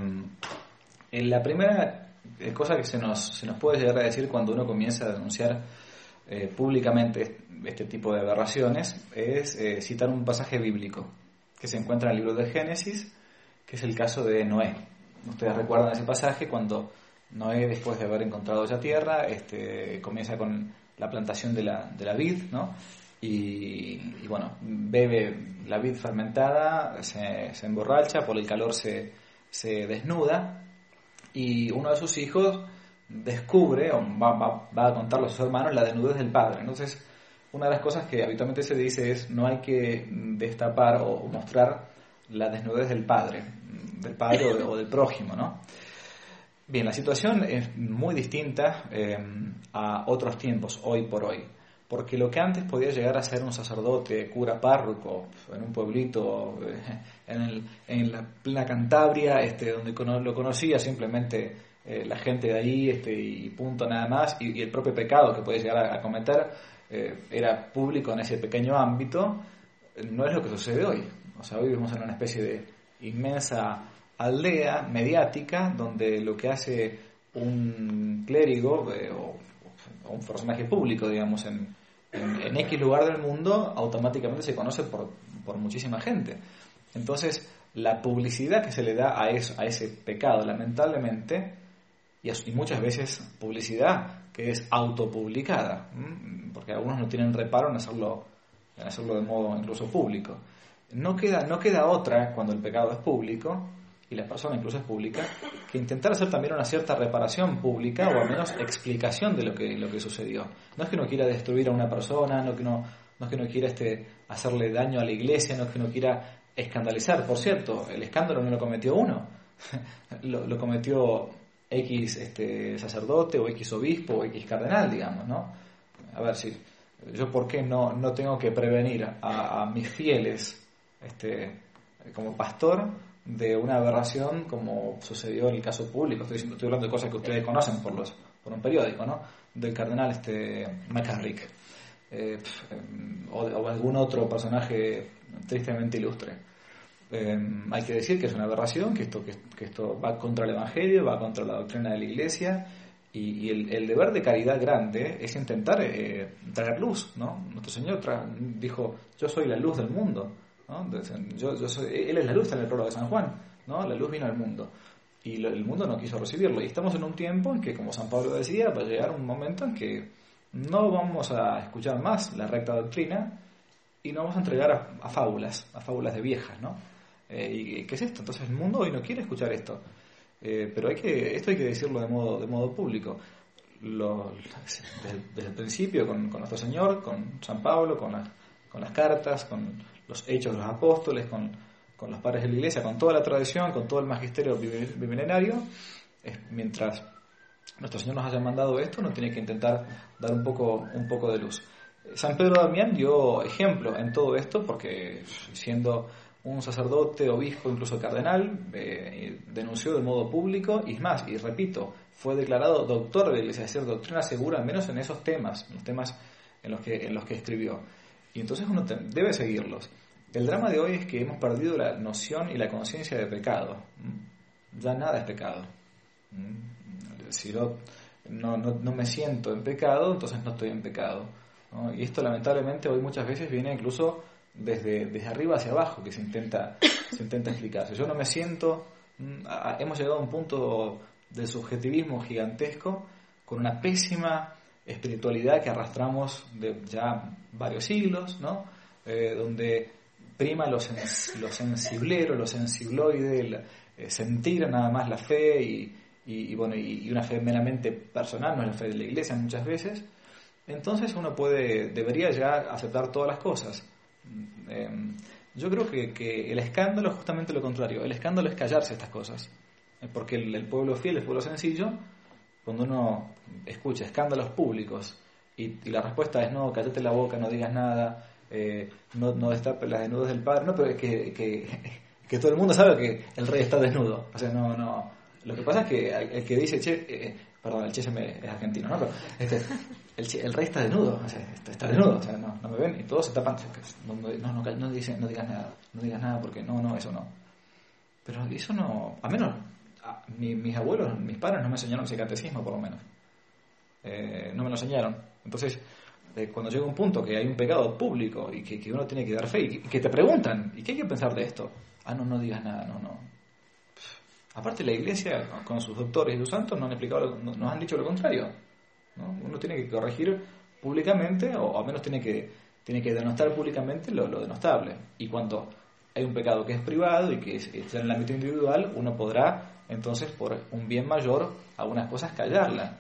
en la primera cosa que se nos, se nos puede llegar a decir cuando uno comienza a denunciar eh, públicamente este tipo de aberraciones es eh, citar un pasaje bíblico que se encuentra en el libro de Génesis, que es el caso de Noé. Ustedes recuerdan ese pasaje cuando Noé, después de haber encontrado ya tierra, este, comienza con la plantación de la, de la vid, ¿no? Y, y bueno, bebe la vid fermentada, se, se emborracha, por el calor se, se desnuda, y uno de sus hijos descubre, o va, va, va a contarle a sus hermanos, la desnudez del padre. Entonces, una de las cosas que habitualmente se dice es: no hay que destapar o mostrar la desnudez del padre, del padre o, de, o del prójimo, ¿no? Bien, la situación es muy distinta eh, a otros tiempos, hoy por hoy, porque lo que antes podía llegar a ser un sacerdote, cura párroco, en un pueblito, eh, en, el, en la plena Cantabria, este, donde cono, lo conocía simplemente eh, la gente de ahí, este, y punto, nada más, y, y el propio pecado que podía llegar a, a cometer eh, era público en ese pequeño ámbito, no es lo que sucede hoy. O sea, hoy vivimos en una especie de inmensa aldea mediática donde lo que hace un clérigo eh, o, o un personaje público, digamos, en, en, en X lugar del mundo, automáticamente se conoce por, por muchísima gente. Entonces, la publicidad que se le da a, eso, a ese pecado, lamentablemente, y, a, y muchas veces publicidad que es autopublicada, ¿m? Porque algunos no tienen reparo en hacerlo, en hacerlo de modo incluso público. No queda, no queda otra, cuando el pecado es público y la persona incluso es pública, que intentar hacer también una cierta reparación pública, o al menos explicación de lo que, lo que sucedió. No es que uno quiera destruir a una persona, no, que no, no es que uno quiera este, hacerle daño a la Iglesia, no es que uno quiera escandalizar. Por cierto, el escándalo no lo cometió uno, lo, lo cometió X este, sacerdote o X obispo o X cardenal, digamos, ¿no? A ver, si yo por qué no, no tengo que prevenir a, a mis fieles este, como pastor de una aberración como sucedió en el caso público. Estoy, estoy hablando de cosas que ustedes conocen por los por un periódico, ¿no? Del cardenal este McCarrick, eh, o, o algún otro personaje tristemente ilustre. Eh, hay que decir que es una aberración, que esto que, que esto va contra el Evangelio, va contra la doctrina de la Iglesia, y, y el, el deber de caridad grande es intentar eh, traer luz, ¿no? Nuestro Señor tra- dijo: yo soy la luz del mundo, ¿no? Yo, yo soy, él es la luz, en el prólogo de San Juan, ¿no? La luz vino al mundo y lo, el mundo no quiso recibirlo, y estamos en un tiempo en que, como San Pablo decía, va a llegar un momento en que no vamos a escuchar más la recta doctrina y nos vamos a entregar a, a fábulas, a fábulas de viejas, ¿no? Eh, ¿y qué es esto? Entonces el mundo hoy no quiere escuchar esto, eh, pero hay que esto hay que decirlo de modo de modo público. Lo, desde, desde el principio con, con nuestro Señor, con San Pablo, con la con las cartas, con los hechos de los apóstoles, con, con los padres de la Iglesia, con toda la tradición, con todo el magisterio bimilenario. Mientras nuestro Señor nos haya mandado esto, uno tiene que intentar dar un poco, un poco de luz. San Pedro Damián dio ejemplo en todo esto porque, siendo un sacerdote, obispo, incluso cardenal, eh, denunció de modo público y es más, y repito, fue declarado doctor de la Iglesia, es decir, doctrina segura, al menos en esos temas, en los temas en los que, en los que escribió. Y entonces uno te, debe seguirlos. El drama de hoy es que hemos perdido la noción y la conciencia de pecado. Ya nada es pecado. Si yo no, no, no me siento en pecado, entonces no estoy en pecado, ¿no? Y esto lamentablemente hoy muchas veces viene incluso desde, desde arriba hacia abajo, que se intenta, se intenta explicar. Si yo no me siento, hemos llegado a un punto del subjetivismo gigantesco, con una pésima espiritualidad que arrastramos de ya varios siglos, ¿no? Eh, donde prima lo, sens, lo sensiblero, lo sensibloide, el, eh, sentir nada más la fe y, y, y, bueno, y, y una fe meramente personal, no es la fe de la Iglesia muchas veces. Entonces uno puede, debería ya aceptar todas las cosas. Eh, yo creo que, que el escándalo es justamente lo contrario. El escándalo es callarse estas cosas, eh, porque el, el pueblo fiel, el pueblo sencillo, cuando uno escucha escándalos públicos y, y la respuesta es no, cállate la boca, no digas nada, eh, no, no destapes las desnudas del padre, no, pero es que, que, que todo el mundo sabe que el rey está desnudo. O sea, no, no. Lo que pasa es que el, el que dice, che, eh, perdón, el che se me, es argentino, ¿no? Pero este, el, che, el rey está desnudo, o sea, está, está desnudo, o sea, no, no me ven, y todos se tapan, no, no, no, no, dicen, no digas nada, no digas nada porque no, no, eso no. Pero eso no, a menos, a, mi, mis abuelos, mis padres no me enseñaron ese catecismo, por lo menos. Eh, no me lo enseñaron. Entonces, eh, cuando llega un punto que hay un pecado público y que, que uno tiene que dar fe y que, y que te preguntan, ¿y qué hay que pensar de esto? Ah, no, no digas nada, no, no. Aparte, la Iglesia, con sus doctores y sus santos, nos han explicado, nos han dicho lo contrario, ¿no? Uno tiene que corregir públicamente, o al menos tiene que, tiene que denostar públicamente lo, lo denostable. Y cuando hay un pecado que es privado y que es, está en el ámbito individual, uno podrá, entonces, por un bien mayor, algunas cosas callarla.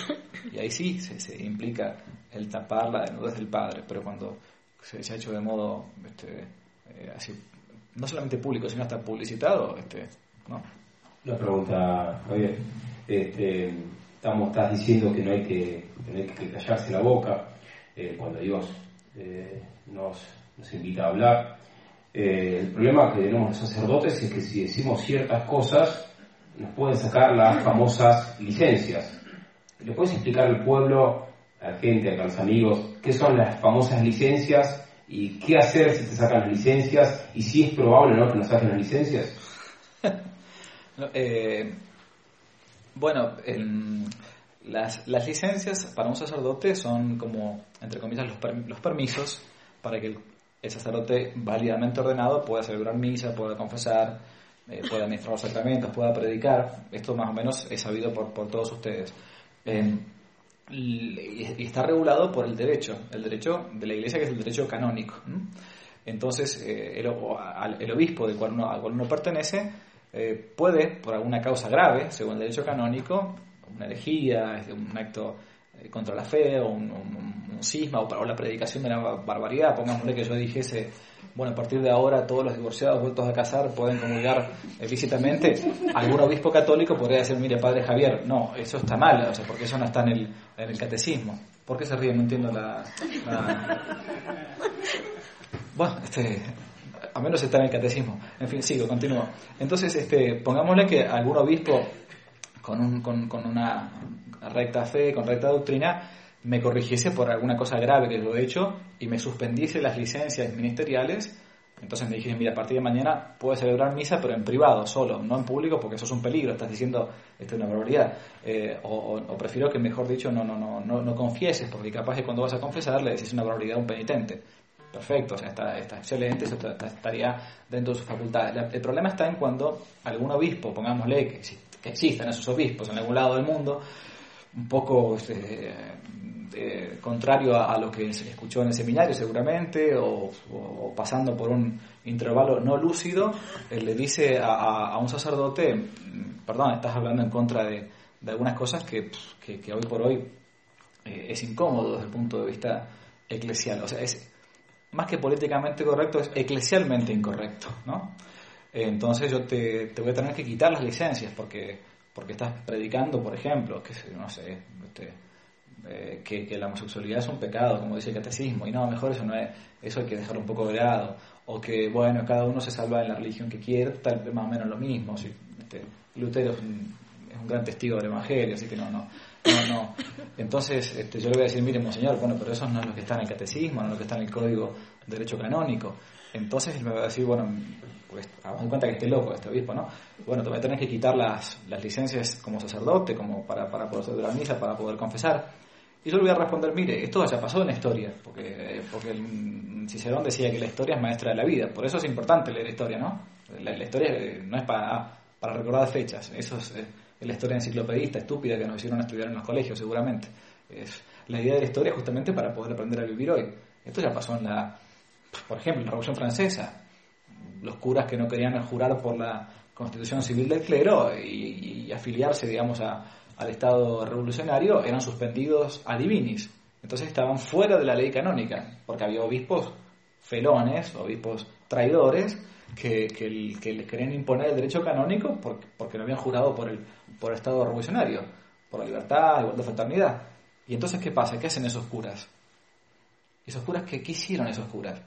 Y ahí sí se, se implica el tapar la desnudez del padre. Pero cuando se, se ha hecho de modo este, eh, así, no solamente público, sino hasta publicitado, este, ¿no? Una pregunta, Javier. Este, estamos, estás diciendo que no hay que, que, no hay que callarse la boca eh, cuando Dios eh, nos, nos invita a hablar. Eh, el problema que tenemos los sacerdotes es que si decimos ciertas cosas nos pueden sacar las famosas licencias. ¿Le puedes explicar al pueblo, a la gente, a los amigos, qué son las famosas licencias y qué hacer si te sacan las licencias y si es probable o no que nos saquen las licencias? No, eh, bueno, el, las, las licencias para un sacerdote son como, entre comillas, los, per, los permisos para que el, el sacerdote válidamente ordenado pueda celebrar misa, pueda confesar, eh, pueda administrar los sacramentos, pueda predicar. Esto más o menos es sabido por, por todos ustedes. Eh, y está regulado por el derecho, el derecho de la Iglesia, que es el derecho canónico. Entonces, eh, el, el obispo del cual uno, al cual uno pertenece, Eh, puede, por alguna causa grave, según el derecho canónico, una herejía, un acto eh, contra la fe, o un, un, un cisma, o, o la predicación de la barbaridad, pongámosle que yo dijese, bueno, a partir de ahora todos los divorciados vueltos a casar pueden comulgar eh, lícitamente, algún obispo católico podría decir, mire, padre Javier, no, eso está mal, o sea, porque eso no está en el, en el catecismo. ¿Por qué se ríen? No entiendo la... la... Bueno, este... a menos está en el catecismo. En fin, sigo, continúo. Entonces, este, pongámosle que algún obispo con, un, con, con una recta fe, con recta doctrina, me corrigiese por alguna cosa grave que yo he hecho y me suspendiese las licencias ministeriales. Entonces me dijese, mira, a partir de mañana puedes celebrar misa, pero en privado, solo, no en público, porque eso es un peligro, estás diciendo, esto es una barbaridad. Eh, o, o, o prefiero que, mejor dicho, no, no, no, no, no confieses, porque capaz que cuando vas a confesar le decís una barbaridad a un penitente. Perfecto, o sea, está, está excelente, eso está, estaría dentro de sus facultades. La, el problema está en cuando algún obispo, pongámosle que, que existan esos obispos en algún lado del mundo, un poco este, eh, contrario a, a lo que se escuchó en el seminario seguramente, o, o pasando por un intervalo no lúcido, eh, le dice a, a, a un sacerdote, perdón, estás hablando en contra de, de algunas cosas que, que, que hoy por hoy eh, es incómodo desde el punto de vista eclesial. O sea, es más que políticamente correcto, es eclesialmente incorrecto, ¿no? Entonces yo te, te voy a tener que quitar las licencias porque, porque estás predicando, por ejemplo, que no sé, este, eh, que, que la homosexualidad es un pecado, como dice el catecismo, y no, mejor eso no es, eso hay que dejarlo un poco de lado, o que, bueno, cada uno se salva en la religión que quiere, tal vez más o menos lo mismo. ¿Sí? Este, Lutero es un, es un gran testigo del Evangelio, así que no, no, no, no. Entonces este, yo le voy a decir, mire, monseñor, bueno, pero eso no es lo que está en el catecismo, no es lo que está en el Código de Derecho Canónico. Entonces él me va a decir, bueno, pues hagamos en cuenta que esté loco este obispo, ¿no? Bueno, te voy a tener que quitar las, las licencias como sacerdote, como para, para poder celebrar misa, para poder confesar. Y yo le voy a responder, mire, esto ya pasó en la historia, porque, porque el Cicerón decía que la historia es maestra de la vida, por eso es importante leer historia, ¿no? La, la historia no es para, para recordar fechas, eso es, es la historia enciclopedista estúpida que nos hicieron estudiar en los colegios seguramente. Es la idea de la historia justamente para poder aprender a vivir hoy. Esto ya pasó en la, por ejemplo, en la Revolución Francesa. Los curas que no querían jurar por la Constitución Civil del Clero y, y afiliarse, digamos, a, al Estado revolucionario eran suspendidos ad divinis. Entonces estaban fuera de la ley canónica, porque había obispos felones, obispos traidores, que, que, que les querían imponer el derecho canónico porque, porque no habían jurado por el, por el Estado revolucionario, por la libertad, igualdad, fraternidad. Y entonces, ¿qué pasa? ¿Qué hacen esos curas? ¿Esos curas qué, qué hicieron esos curas?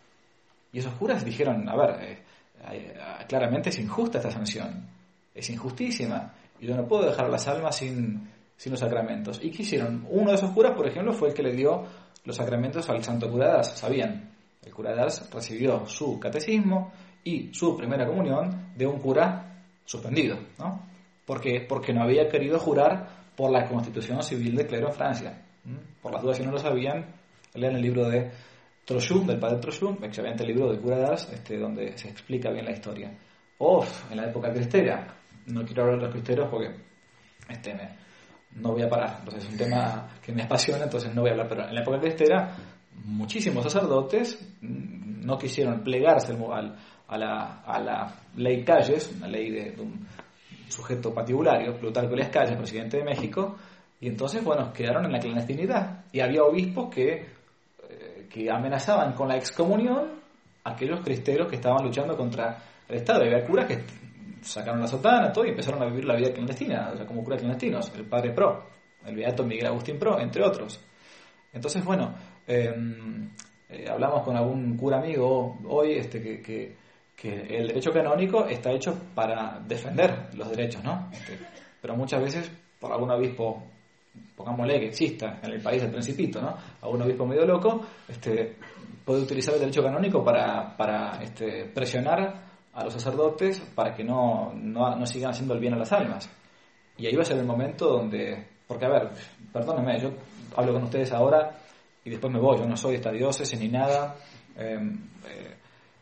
Y esos curas dijeron, a ver, eh, eh, claramente es injusta esta sanción, es injustísima, y yo no puedo dejar a las almas sin, sin los sacramentos. ¿Y qué hicieron? Uno de esos curas, por ejemplo, fue el que le dio los sacramentos al santo cura de Ars. Sabían, el cura de Ars recibió su catecismo y su primera comunión de un cura suspendido, ¿no? ¿Por qué? Porque no había querido jurar por la Constitución Civil del Clero en Francia. ¿Mm? Por las dudas, si no lo sabían, lean el libro de Trochu, del padre Trochu, excelente libro de cura de Ars, este, donde se explica bien la historia. O en la época cristera, no quiero hablar de los cristeros porque este, me, no voy a parar, entonces es un tema que me apasiona, entonces no voy a hablar, pero en la época cristera muchísimos sacerdotes no quisieron plegarse al, a, la, a la ley Calles, una ley de, de un sujeto patibulario, Plutarco Elías Calles, presidente de México, y entonces, bueno, quedaron en la clandestinidad, y había obispos que que amenazaban con la excomunión a aquellos cristeros que estaban luchando contra el Estado. Y había curas que sacaron la sotana todo y empezaron a vivir la vida clandestina, o sea, como curas clandestinos, el padre Pro, el beato Miguel Agustín Pro, entre otros. Entonces, bueno, eh, eh, hablamos con algún cura amigo hoy este, que, que, que el derecho canónico está hecho para defender los derechos, ¿no? Este, pero muchas veces, por algún obispo, pongámosle que exista en el país el Principito, ¿no? A un obispo medio loco, este, puede utilizar el derecho canónico para, para este, presionar a los sacerdotes para que no, no, no sigan haciendo el bien a las almas. Y ahí va a ser el momento donde, porque a ver, perdónenme, yo hablo con ustedes ahora y después me voy, yo no soy de esta diócesis ni nada, eh, eh,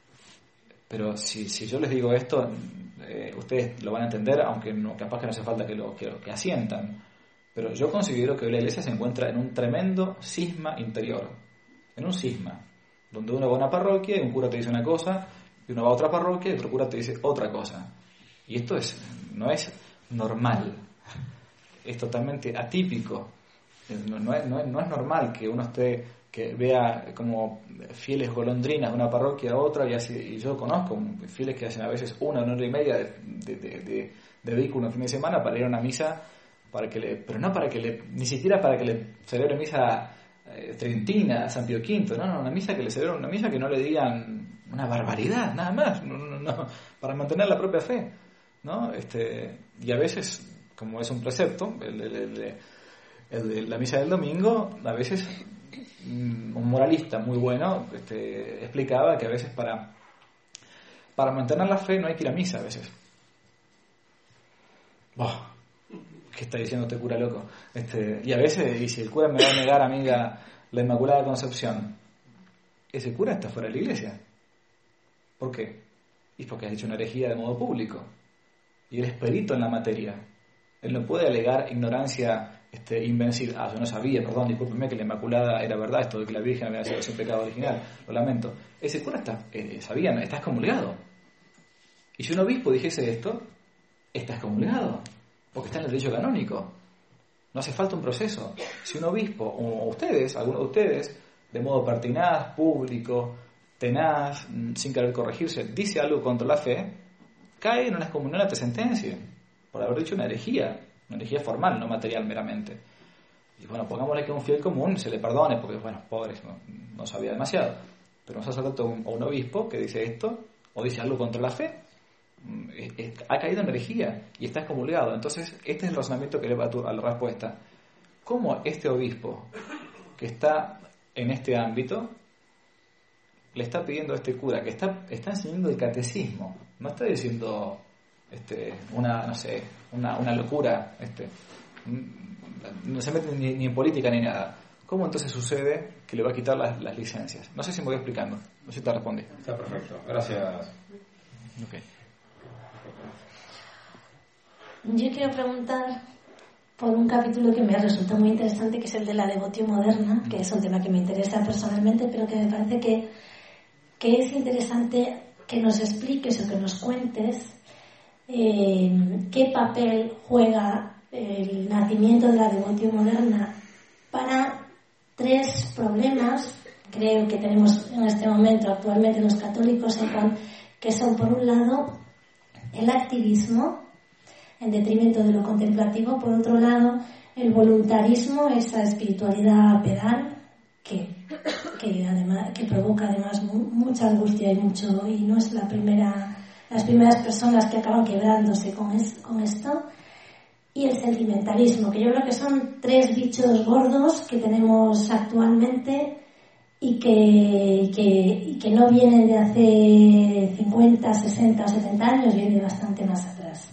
pero si, si yo les digo esto, eh, ustedes lo van a entender, aunque no, capaz que no hace falta que lo que, que asientan. Pero yo considero que la iglesia se encuentra en un tremendo cisma interior, en un cisma, donde uno va a una parroquia y un cura te dice una cosa, y uno va a otra parroquia y otro cura te dice otra cosa. Y esto es, no es normal, es totalmente atípico, no, no, es, no, es, no es normal que uno esté, que vea como fieles golondrinas de una parroquia a otra, y, así, y yo conozco fieles que hacen a veces una, una hora y media de, de, de, de, de vehículo en fin de semana para ir a una misa, para que le, pero no para que le, ni siquiera para que le celebre misa eh, tridentina, San Pío Quinto, no, no, una misa que le celebre, una misa que no le digan una barbaridad, nada más, no, no, no, para mantener la propia fe, ¿no? Este, y a veces, como es un precepto, el, el, el, el de la misa del domingo, a veces un moralista muy bueno este, explicaba que a veces para, para mantener la fe no hay que ir a misa a veces. Oh. ¿Qué está diciendo este cura loco? Este, y a veces, y si el cura me va a negar a mí la, la Inmaculada Concepción, ese cura está fuera de la iglesia. ¿Por qué? Y es porque ha dicho una herejía de modo público. Y él es perito en la materia. Él no puede alegar ignorancia este, invencible. Ah, yo no sabía, perdón, discúlpeme que la Inmaculada era verdad, esto de que la Virgen había sido sin pecado original. Lo lamento. Ese cura está, eh, sabía, está excomulgado. Y si un obispo dijese esto, está excomulgado. Porque está en el derecho canónico. No hace falta un proceso. Si un obispo, o ustedes, algunos de ustedes, de modo pertinaz, público, tenaz, sin querer corregirse, dice algo contra la fe, cae en una excomunión ante sentencia, por haber dicho una herejía, una herejía formal, no material meramente. Y bueno, pongámosle que un fiel común se le perdone, porque bueno, pobre, no, no sabía demasiado. Pero un sacerdote o un, o un obispo que dice esto, o dice algo contra la fe, es, es, ha caído en herejía y está excomulgado. Entonces, este es el razonamiento que le va a, tu, a la respuesta. ¿Cómo este obispo que está en este ámbito le está pidiendo a este cura que está, está enseñando el catecismo? No está diciendo este, una, no sé, una, una locura, este, no se mete ni, ni en política ni nada. ¿Cómo entonces sucede que le va a quitar las, las licencias? No sé si me voy explicando, no sé si te respondí. Está perfecto, gracias. Okay. Yo quiero preguntar por un capítulo que me resulta muy interesante, que es el de la devoción moderna, que es un tema que me interesa personalmente, pero que me parece que, que es interesante que nos expliques o que nos cuentes eh, qué papel juega el nacimiento de la devoción moderna para tres problemas, creo que tenemos en este momento actualmente los católicos, que son, por un lado, el activismo en detrimento de lo contemplativo, por otro lado, el voluntarismo, esa espiritualidad pedal que, que, además, que provoca además mucha angustia y mucho, y no es la primera, las primeras personas que acaban quebrándose con, es, con esto, y el sentimentalismo, que yo creo que son tres bichos gordos que tenemos actualmente y que, que, y que no vienen de hace cincuenta, sesenta o setenta años, vienen bastante más atrás.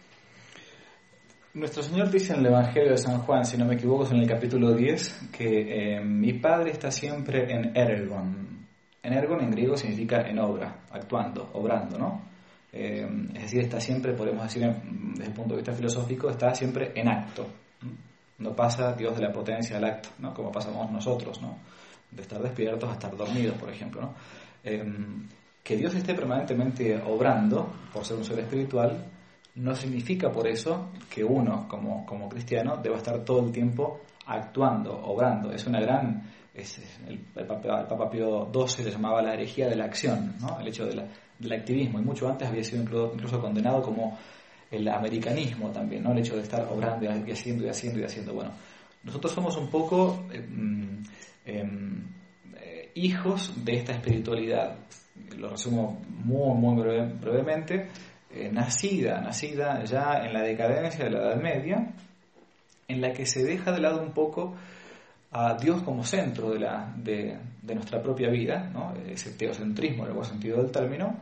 Nuestro Señor dice en el Evangelio de San Juan, si no me equivoco, es en el capítulo diez, que eh, mi Padre está siempre en ergon. En ergon en griego significa en obra, actuando, obrando, ¿no? Eh, es decir, está siempre, podemos decir desde el punto de vista filosófico, está siempre en acto. No pasa Dios de la potencia al acto, ¿no? Como pasamos nosotros, ¿no? De estar despiertos a estar dormidos, por ejemplo, ¿no? Eh, que Dios esté permanentemente obrando, por ser un ser espiritual, no significa por eso que uno, como, como cristiano, deba estar todo el tiempo actuando, obrando. Es una gran... Es, es el, el, Papa, el Papa Pío doce le llamaba la herejía de la acción, ¿no? El hecho de la, del activismo, y mucho antes había sido incluso, incluso condenado como el americanismo también, ¿no? El hecho de estar obrando y haciendo y haciendo y haciendo. Bueno, nosotros somos un poco eh, eh, eh, hijos de esta espiritualidad. Lo resumo muy, muy breve, brevemente. Eh, nacida, nacida ya en la decadencia de la Edad Media, en la que se deja de lado un poco a Dios como centro de, la, de, de nuestra propia vida, ¿no? Ese teocentrismo en el buen sentido del término,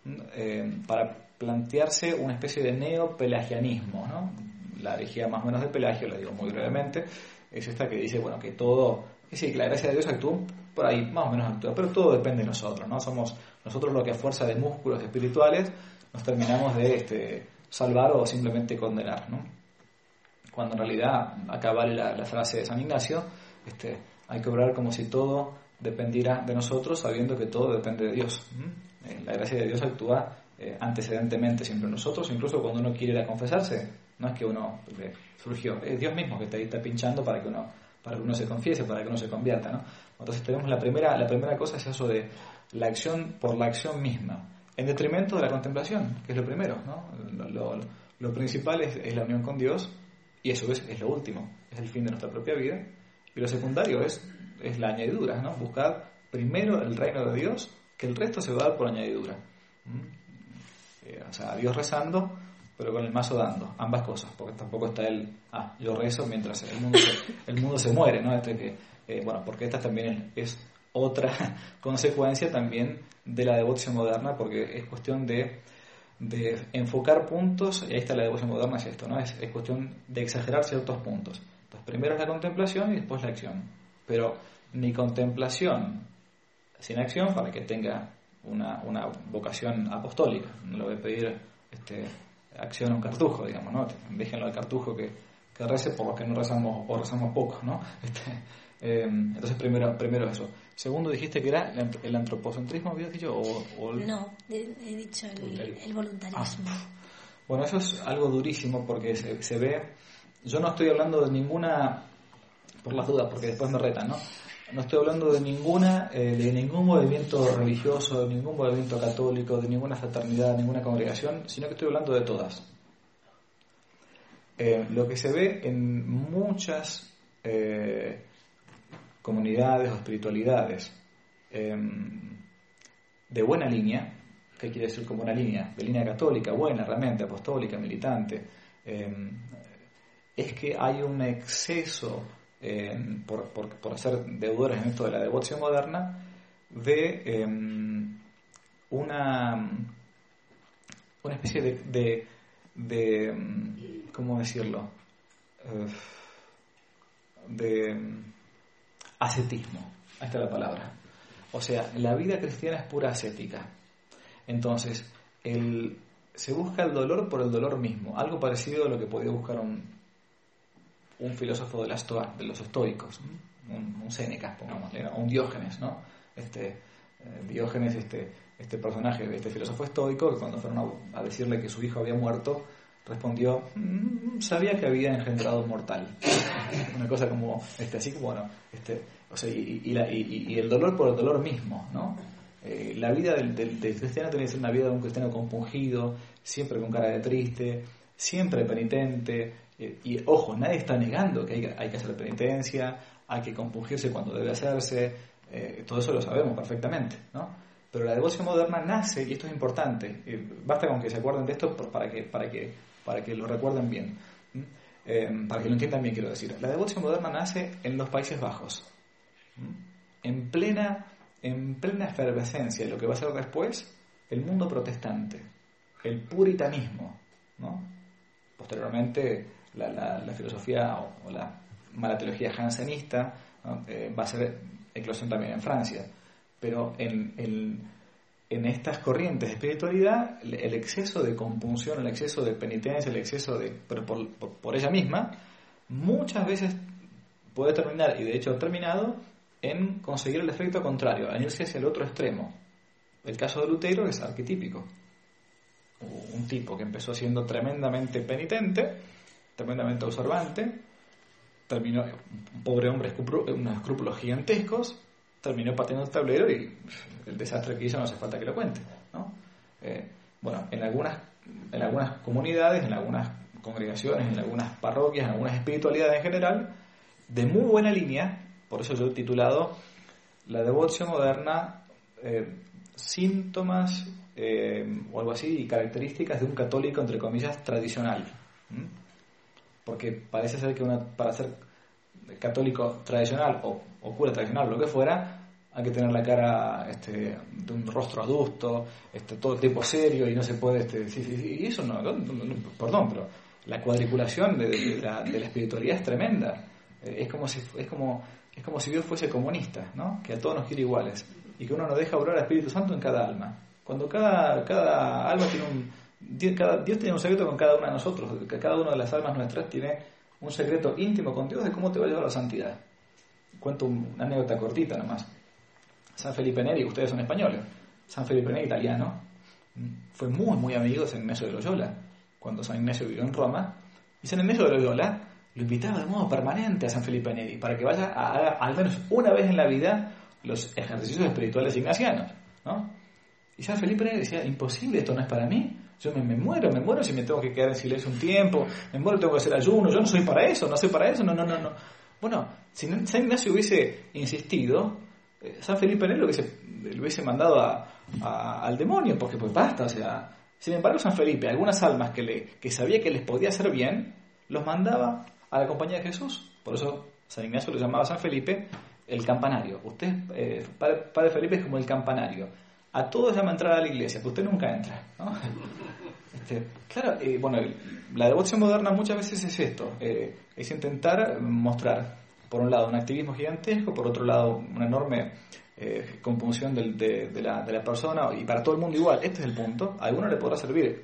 eh, para plantearse una especie de neopelagianismo, ¿no? La herejía más o menos de Pelagio, la digo muy brevemente, es esta que dice, bueno, que todo, que sí, que la gracia de Dios actúa por ahí, más o menos actúa, pero todo depende de nosotros, ¿no? Somos nosotros los que a fuerza de músculos espirituales nos terminamos de este, salvar o simplemente condenar, ¿no? Cuando en realidad, acá vale la, la frase de San Ignacio, este, hay que obrar como si todo dependiera de nosotros, sabiendo que todo depende de Dios. ¿Mm? La gracia de Dios actúa eh, antecedentemente siempre en nosotros, incluso cuando uno quiere ir a confesarse, no es que uno eh, surgió, es Dios mismo que te está pinchando para que uno para que uno se confiese, para que uno se convierta, ¿no? Entonces tenemos la primera la primera cosa, es eso de la acción por la acción misma, en detrimento de la contemplación, que es lo primero, ¿no? Lo, lo, lo principal es, es la unión con Dios, y eso es, es lo último, es el fin de nuestra propia vida, y lo secundario es, es la añadidura, ¿no? Buscar primero el reino de Dios, que el resto se va a dar por añadidura. ¿Mm? Eh, o sea, Dios rezando, pero con el mazo dando, ambas cosas, porque tampoco está el, ah, yo rezo mientras el mundo se, el mundo se muere, ¿no? Este que, eh, bueno, porque esta también es, es otra consecuencia también de la devoción moderna, porque es cuestión de, de enfocar puntos, y ahí está la devoción moderna, es esto, ¿no? Es, es cuestión de exagerar ciertos puntos. Entonces, primero es la contemplación y después la acción. Pero ni contemplación sin acción, para que tenga una, una vocación apostólica. No le voy a pedir este, acción a un cartujo, digamos, ¿no? Déjenlo al cartujo que, que rece por los que no rezamos o rezamos poco, ¿no? Este, eh, entonces, primero, primero eso. Segundo, dijiste que era el antropocentrismo, ¿habías dicho? O, o el... No, he dicho el, el voluntarismo. Ah. Bueno, eso es algo durísimo porque se, se ve... Yo no estoy hablando de ninguna... Por las dudas, porque después me retan, ¿no? no estoy hablando de ninguna, eh, de ningún movimiento religioso, de ningún movimiento católico, de ninguna fraternidad, de ninguna congregación, sino que estoy hablando de todas. Eh, lo que se ve en muchas eh, comunidades o espiritualidades eh, de buena línea, ¿qué quiere decir como buena línea? De línea católica, buena, realmente, apostólica, militante, eh, es que hay un exceso, eh, por, por, por ser deudores en esto de la devoción moderna, de eh, una, una especie de, de, de ¿cómo decirlo? Eh, de ascetismo, ahí está la palabra. O sea, la vida cristiana es pura ascética. Entonces, el, se busca el dolor por el dolor mismo, algo parecido a lo que podía buscar un, un filósofo de, la Stoa, de los estoicos, un, un Séneca, pongámosle, o un Diógenes, ¿no? Este, eh, Diógenes, este, este personaje, este filósofo estoico, que cuando fueron a, a decirle que su hijo había muerto, respondió, mmm, sabía que había engendrado un mortal. Una cosa como, este, así como, bueno, este, o sea, y, y, la, y, y el dolor por el dolor mismo, ¿no? Eh, la vida del, del, del cristiano tiene que ser una vida de un cristiano compungido, siempre con cara de triste, siempre penitente, eh, y ojo, nadie está negando que hay, hay que hacer penitencia, hay que compungirse cuando debe hacerse, eh, todo eso lo sabemos perfectamente, ¿no? Pero la devoción moderna nace, y esto es importante, eh, basta con que se acuerden de esto para que, para que, para que lo recuerden bien, ¿Mm? eh, para que lo entiendan bien, quiero decir. La devoción moderna nace en los Países Bajos, ¿Mm? en plena, en plena efervescencia de lo que va a ser después el mundo protestante, el puritanismo, ¿no? Posteriormente la, la, la filosofía o, o la mala teología jansenista, ¿no? eh, va a ser eclosión también en Francia. Pero en, en, en estas corrientes de espiritualidad, el exceso de compunción, el exceso de penitencia, el exceso de... pero por, por, por ella misma, muchas veces puede terminar, y de hecho ha terminado, en conseguir el efecto contrario, en irse hacia el otro extremo. El caso de Lutero es arquetípico. Un tipo que empezó siendo tremendamente penitente, tremendamente observante, terminó, un pobre hombre, unos escrúpulos gigantescos, terminó pateando el tablero y el desastre que hizo no hace falta que lo cuente, ¿no? Eh, bueno, en algunas, en algunas comunidades, en algunas congregaciones, en algunas parroquias, en algunas espiritualidades en general, de muy buena línea, por eso yo he titulado La devoción moderna, eh, síntomas eh, o algo así, y características de un católico, entre comillas, tradicional. ¿Mm? Porque parece ser que una, para ser católico tradicional o, o cura tradicional, lo que fuera, hay que tener la cara este, de un rostro adusto, este, todo el tipo serio, y no se puede, este, sí, sí, sí, y eso no, no, no, perdón, pero la cuadriculación de, de, la, de la espiritualidad es tremenda. Eh, es como si es como es como si Dios fuese comunista, ¿no? Que a todos nos quiere iguales y que uno nos deja orar al Espíritu Santo en cada alma. Cuando cada cada alma tiene un Dios, cada, Dios tiene un secreto con cada uno de nosotros, que cada una de las almas nuestras tiene un secreto íntimo con Dios de cómo te va a llevar a la santidad. Cuento una anécdota cortita nomás. San Felipe Neri, ustedes son españoles, San Felipe Neri, italiano, fue muy muy amigo de San Ignacio de Loyola cuando San Ignacio vivió en Roma, y San Ignacio de Loyola lo invitaba de modo permanente a San Felipe Neri para que vaya a haga al menos una vez en la vida los ejercicios espirituales ignacianos, ¿no? Y San Felipe Neri decía, imposible, esto no es para mí. Yo me, me muero, me muero si me tengo que quedar en silencio un tiempo, me muero, tengo que hacer ayuno, yo no soy para eso, no soy para eso, no, no, no, no. Bueno, si San Ignacio hubiese insistido, eh, San Felipe Neri lo hubiese, lo hubiese mandado a, a, al demonio, porque pues basta, o sea, sin embargo San Felipe, algunas almas que, le, que sabía que les podía hacer bien, los mandaba a la compañía de Jesús. Por eso San Ignacio lo llamaba a San Felipe el campanario. Usted, eh, padre, padre Felipe, es como el campanario. A todos llama a entrar a la iglesia, pero usted nunca entra, ¿no? Este, claro, eh, bueno, la devoción moderna muchas veces es esto, eh, es intentar mostrar, por un lado, un activismo gigantesco, por otro lado, una enorme eh, compunción del, de, de, la, de la persona, y para todo el mundo igual. Este es el punto. A alguno le podrá servir.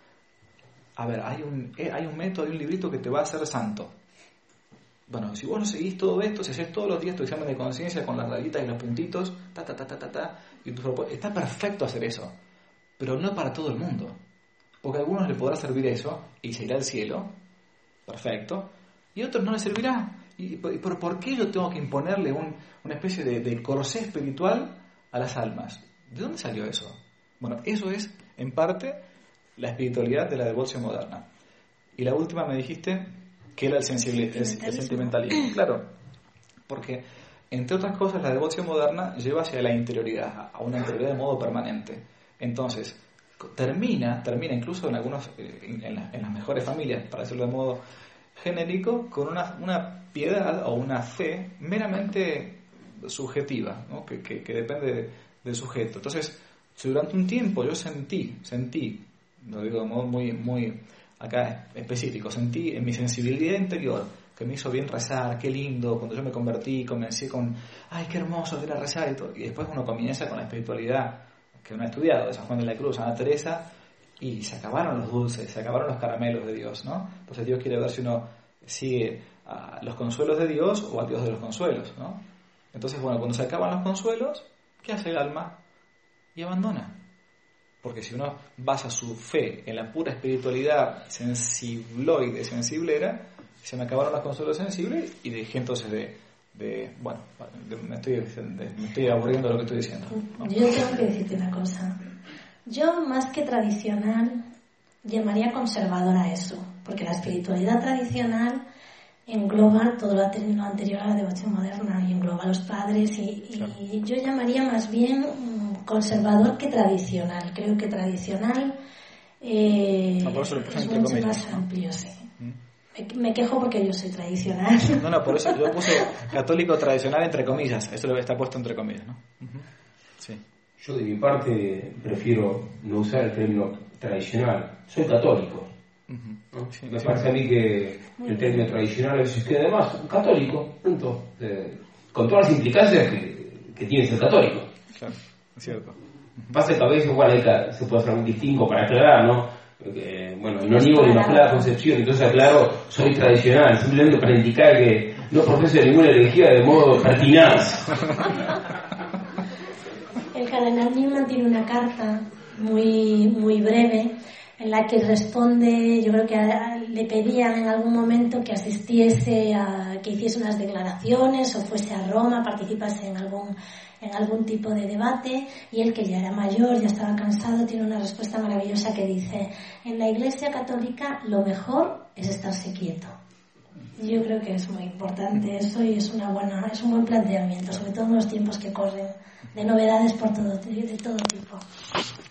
A ver, hay un, eh, hay un método, hay un librito que te va a hacer santo. Bueno, si vos no seguís todo esto, si haces todos los días tu examen de conciencia con las rayitas y los puntitos, ta, ta, ta, ta, ta, ta, y tu propósito, está perfecto hacer eso, pero no para todo el mundo. Porque a algunos le podrá servir eso y se irá al cielo, perfecto, y a otros no les servirá. ¿Y por, por, por qué yo tengo que imponerle un, una especie de, de corsé espiritual a las almas? ¿De dónde salió eso? Bueno, eso es, en parte, la espiritualidad de la devoción moderna. Y la última me dijiste que era el, sensibil- el, el sentimentalismo. Claro, porque, entre otras cosas, la devoción moderna lleva hacia la interioridad, a una interioridad de modo permanente. Entonces, termina, termina incluso en algunos, en, en, la, en las mejores familias, para decirlo de modo genérico, con una, una piedad o una fe meramente subjetiva, ¿no? que, que, que depende de, del sujeto. Entonces, si durante un tiempo yo sentí, sentí, lo digo de modo muy, muy acá específico, sentí en mi sensibilidad interior que me hizo bien rezar, qué lindo, cuando yo me convertí, comencé con, ay, qué hermoso que era rezar y todo, y después uno comienza con la espiritualidad que uno ha estudiado, de San Juan de la Cruz, Santa Teresa, y se acabaron los dulces, se acabaron los caramelos de Dios, ¿no? Entonces Dios quiere ver si uno sigue a los consuelos de Dios o al Dios de los consuelos, ¿no? Entonces, bueno, cuando se acaban los consuelos, ¿qué hace el alma? Y abandona. Porque si uno basa su fe en la pura espiritualidad sensibloide, sensiblera, se me acabaron los consuelos sensibles y dejé entonces de, de bueno, de, me, estoy, de, me estoy aburriendo de lo que estoy diciendo, ¿no? Yo tengo que decirte una cosa. Yo, más que tradicional, llamaría conservadora a eso, porque la espiritualidad tradicional engloba todo lo anterior a la devoción moderna y engloba a los padres y, y claro. Yo llamaría más bien conservador que tradicional. Creo que tradicional eh, no, es mucho comillas. Más amplio, sí. ¿Mm? Me, me quejo porque yo soy tradicional. No, no, por eso yo puse católico tradicional entre comillas. Eso lo está puesto entre comillas, ¿no? Uh-huh. Sí. Yo de mi parte prefiero no usar el término tradicional. Soy católico. Uh-huh. ¿No? Sí, me sí, parece sí. a mí que el término tradicional es que además católico, punto, eh, con todas las implicancias que, que tiene ser católico. Claro, es cierto. Uh-huh. Pasa que a veces igual hay que, se puede hacer un distingo para aclarar, ¿no? Porque, bueno, no niego ni Inmaculada Concepción, entonces aclaro, soy tradicional, simplemente para indicar que no profeso ninguna herejía de modo pertinaz. El cardenal Newman tiene una carta muy, muy breve en la que responde, yo creo que a, le pedían en algún momento que asistiese a, que hiciese unas declaraciones o fuese a Roma, participase en algún, en algún tipo de debate, y él, que ya era mayor, ya estaba cansado, tiene una respuesta maravillosa que dice: en la Iglesia Católica lo mejor es estarse quieto. Yo creo que es muy importante eso y es una buena, es un buen planteamiento, sobre todo en los tiempos que corren de novedades por todo, de todo tipo.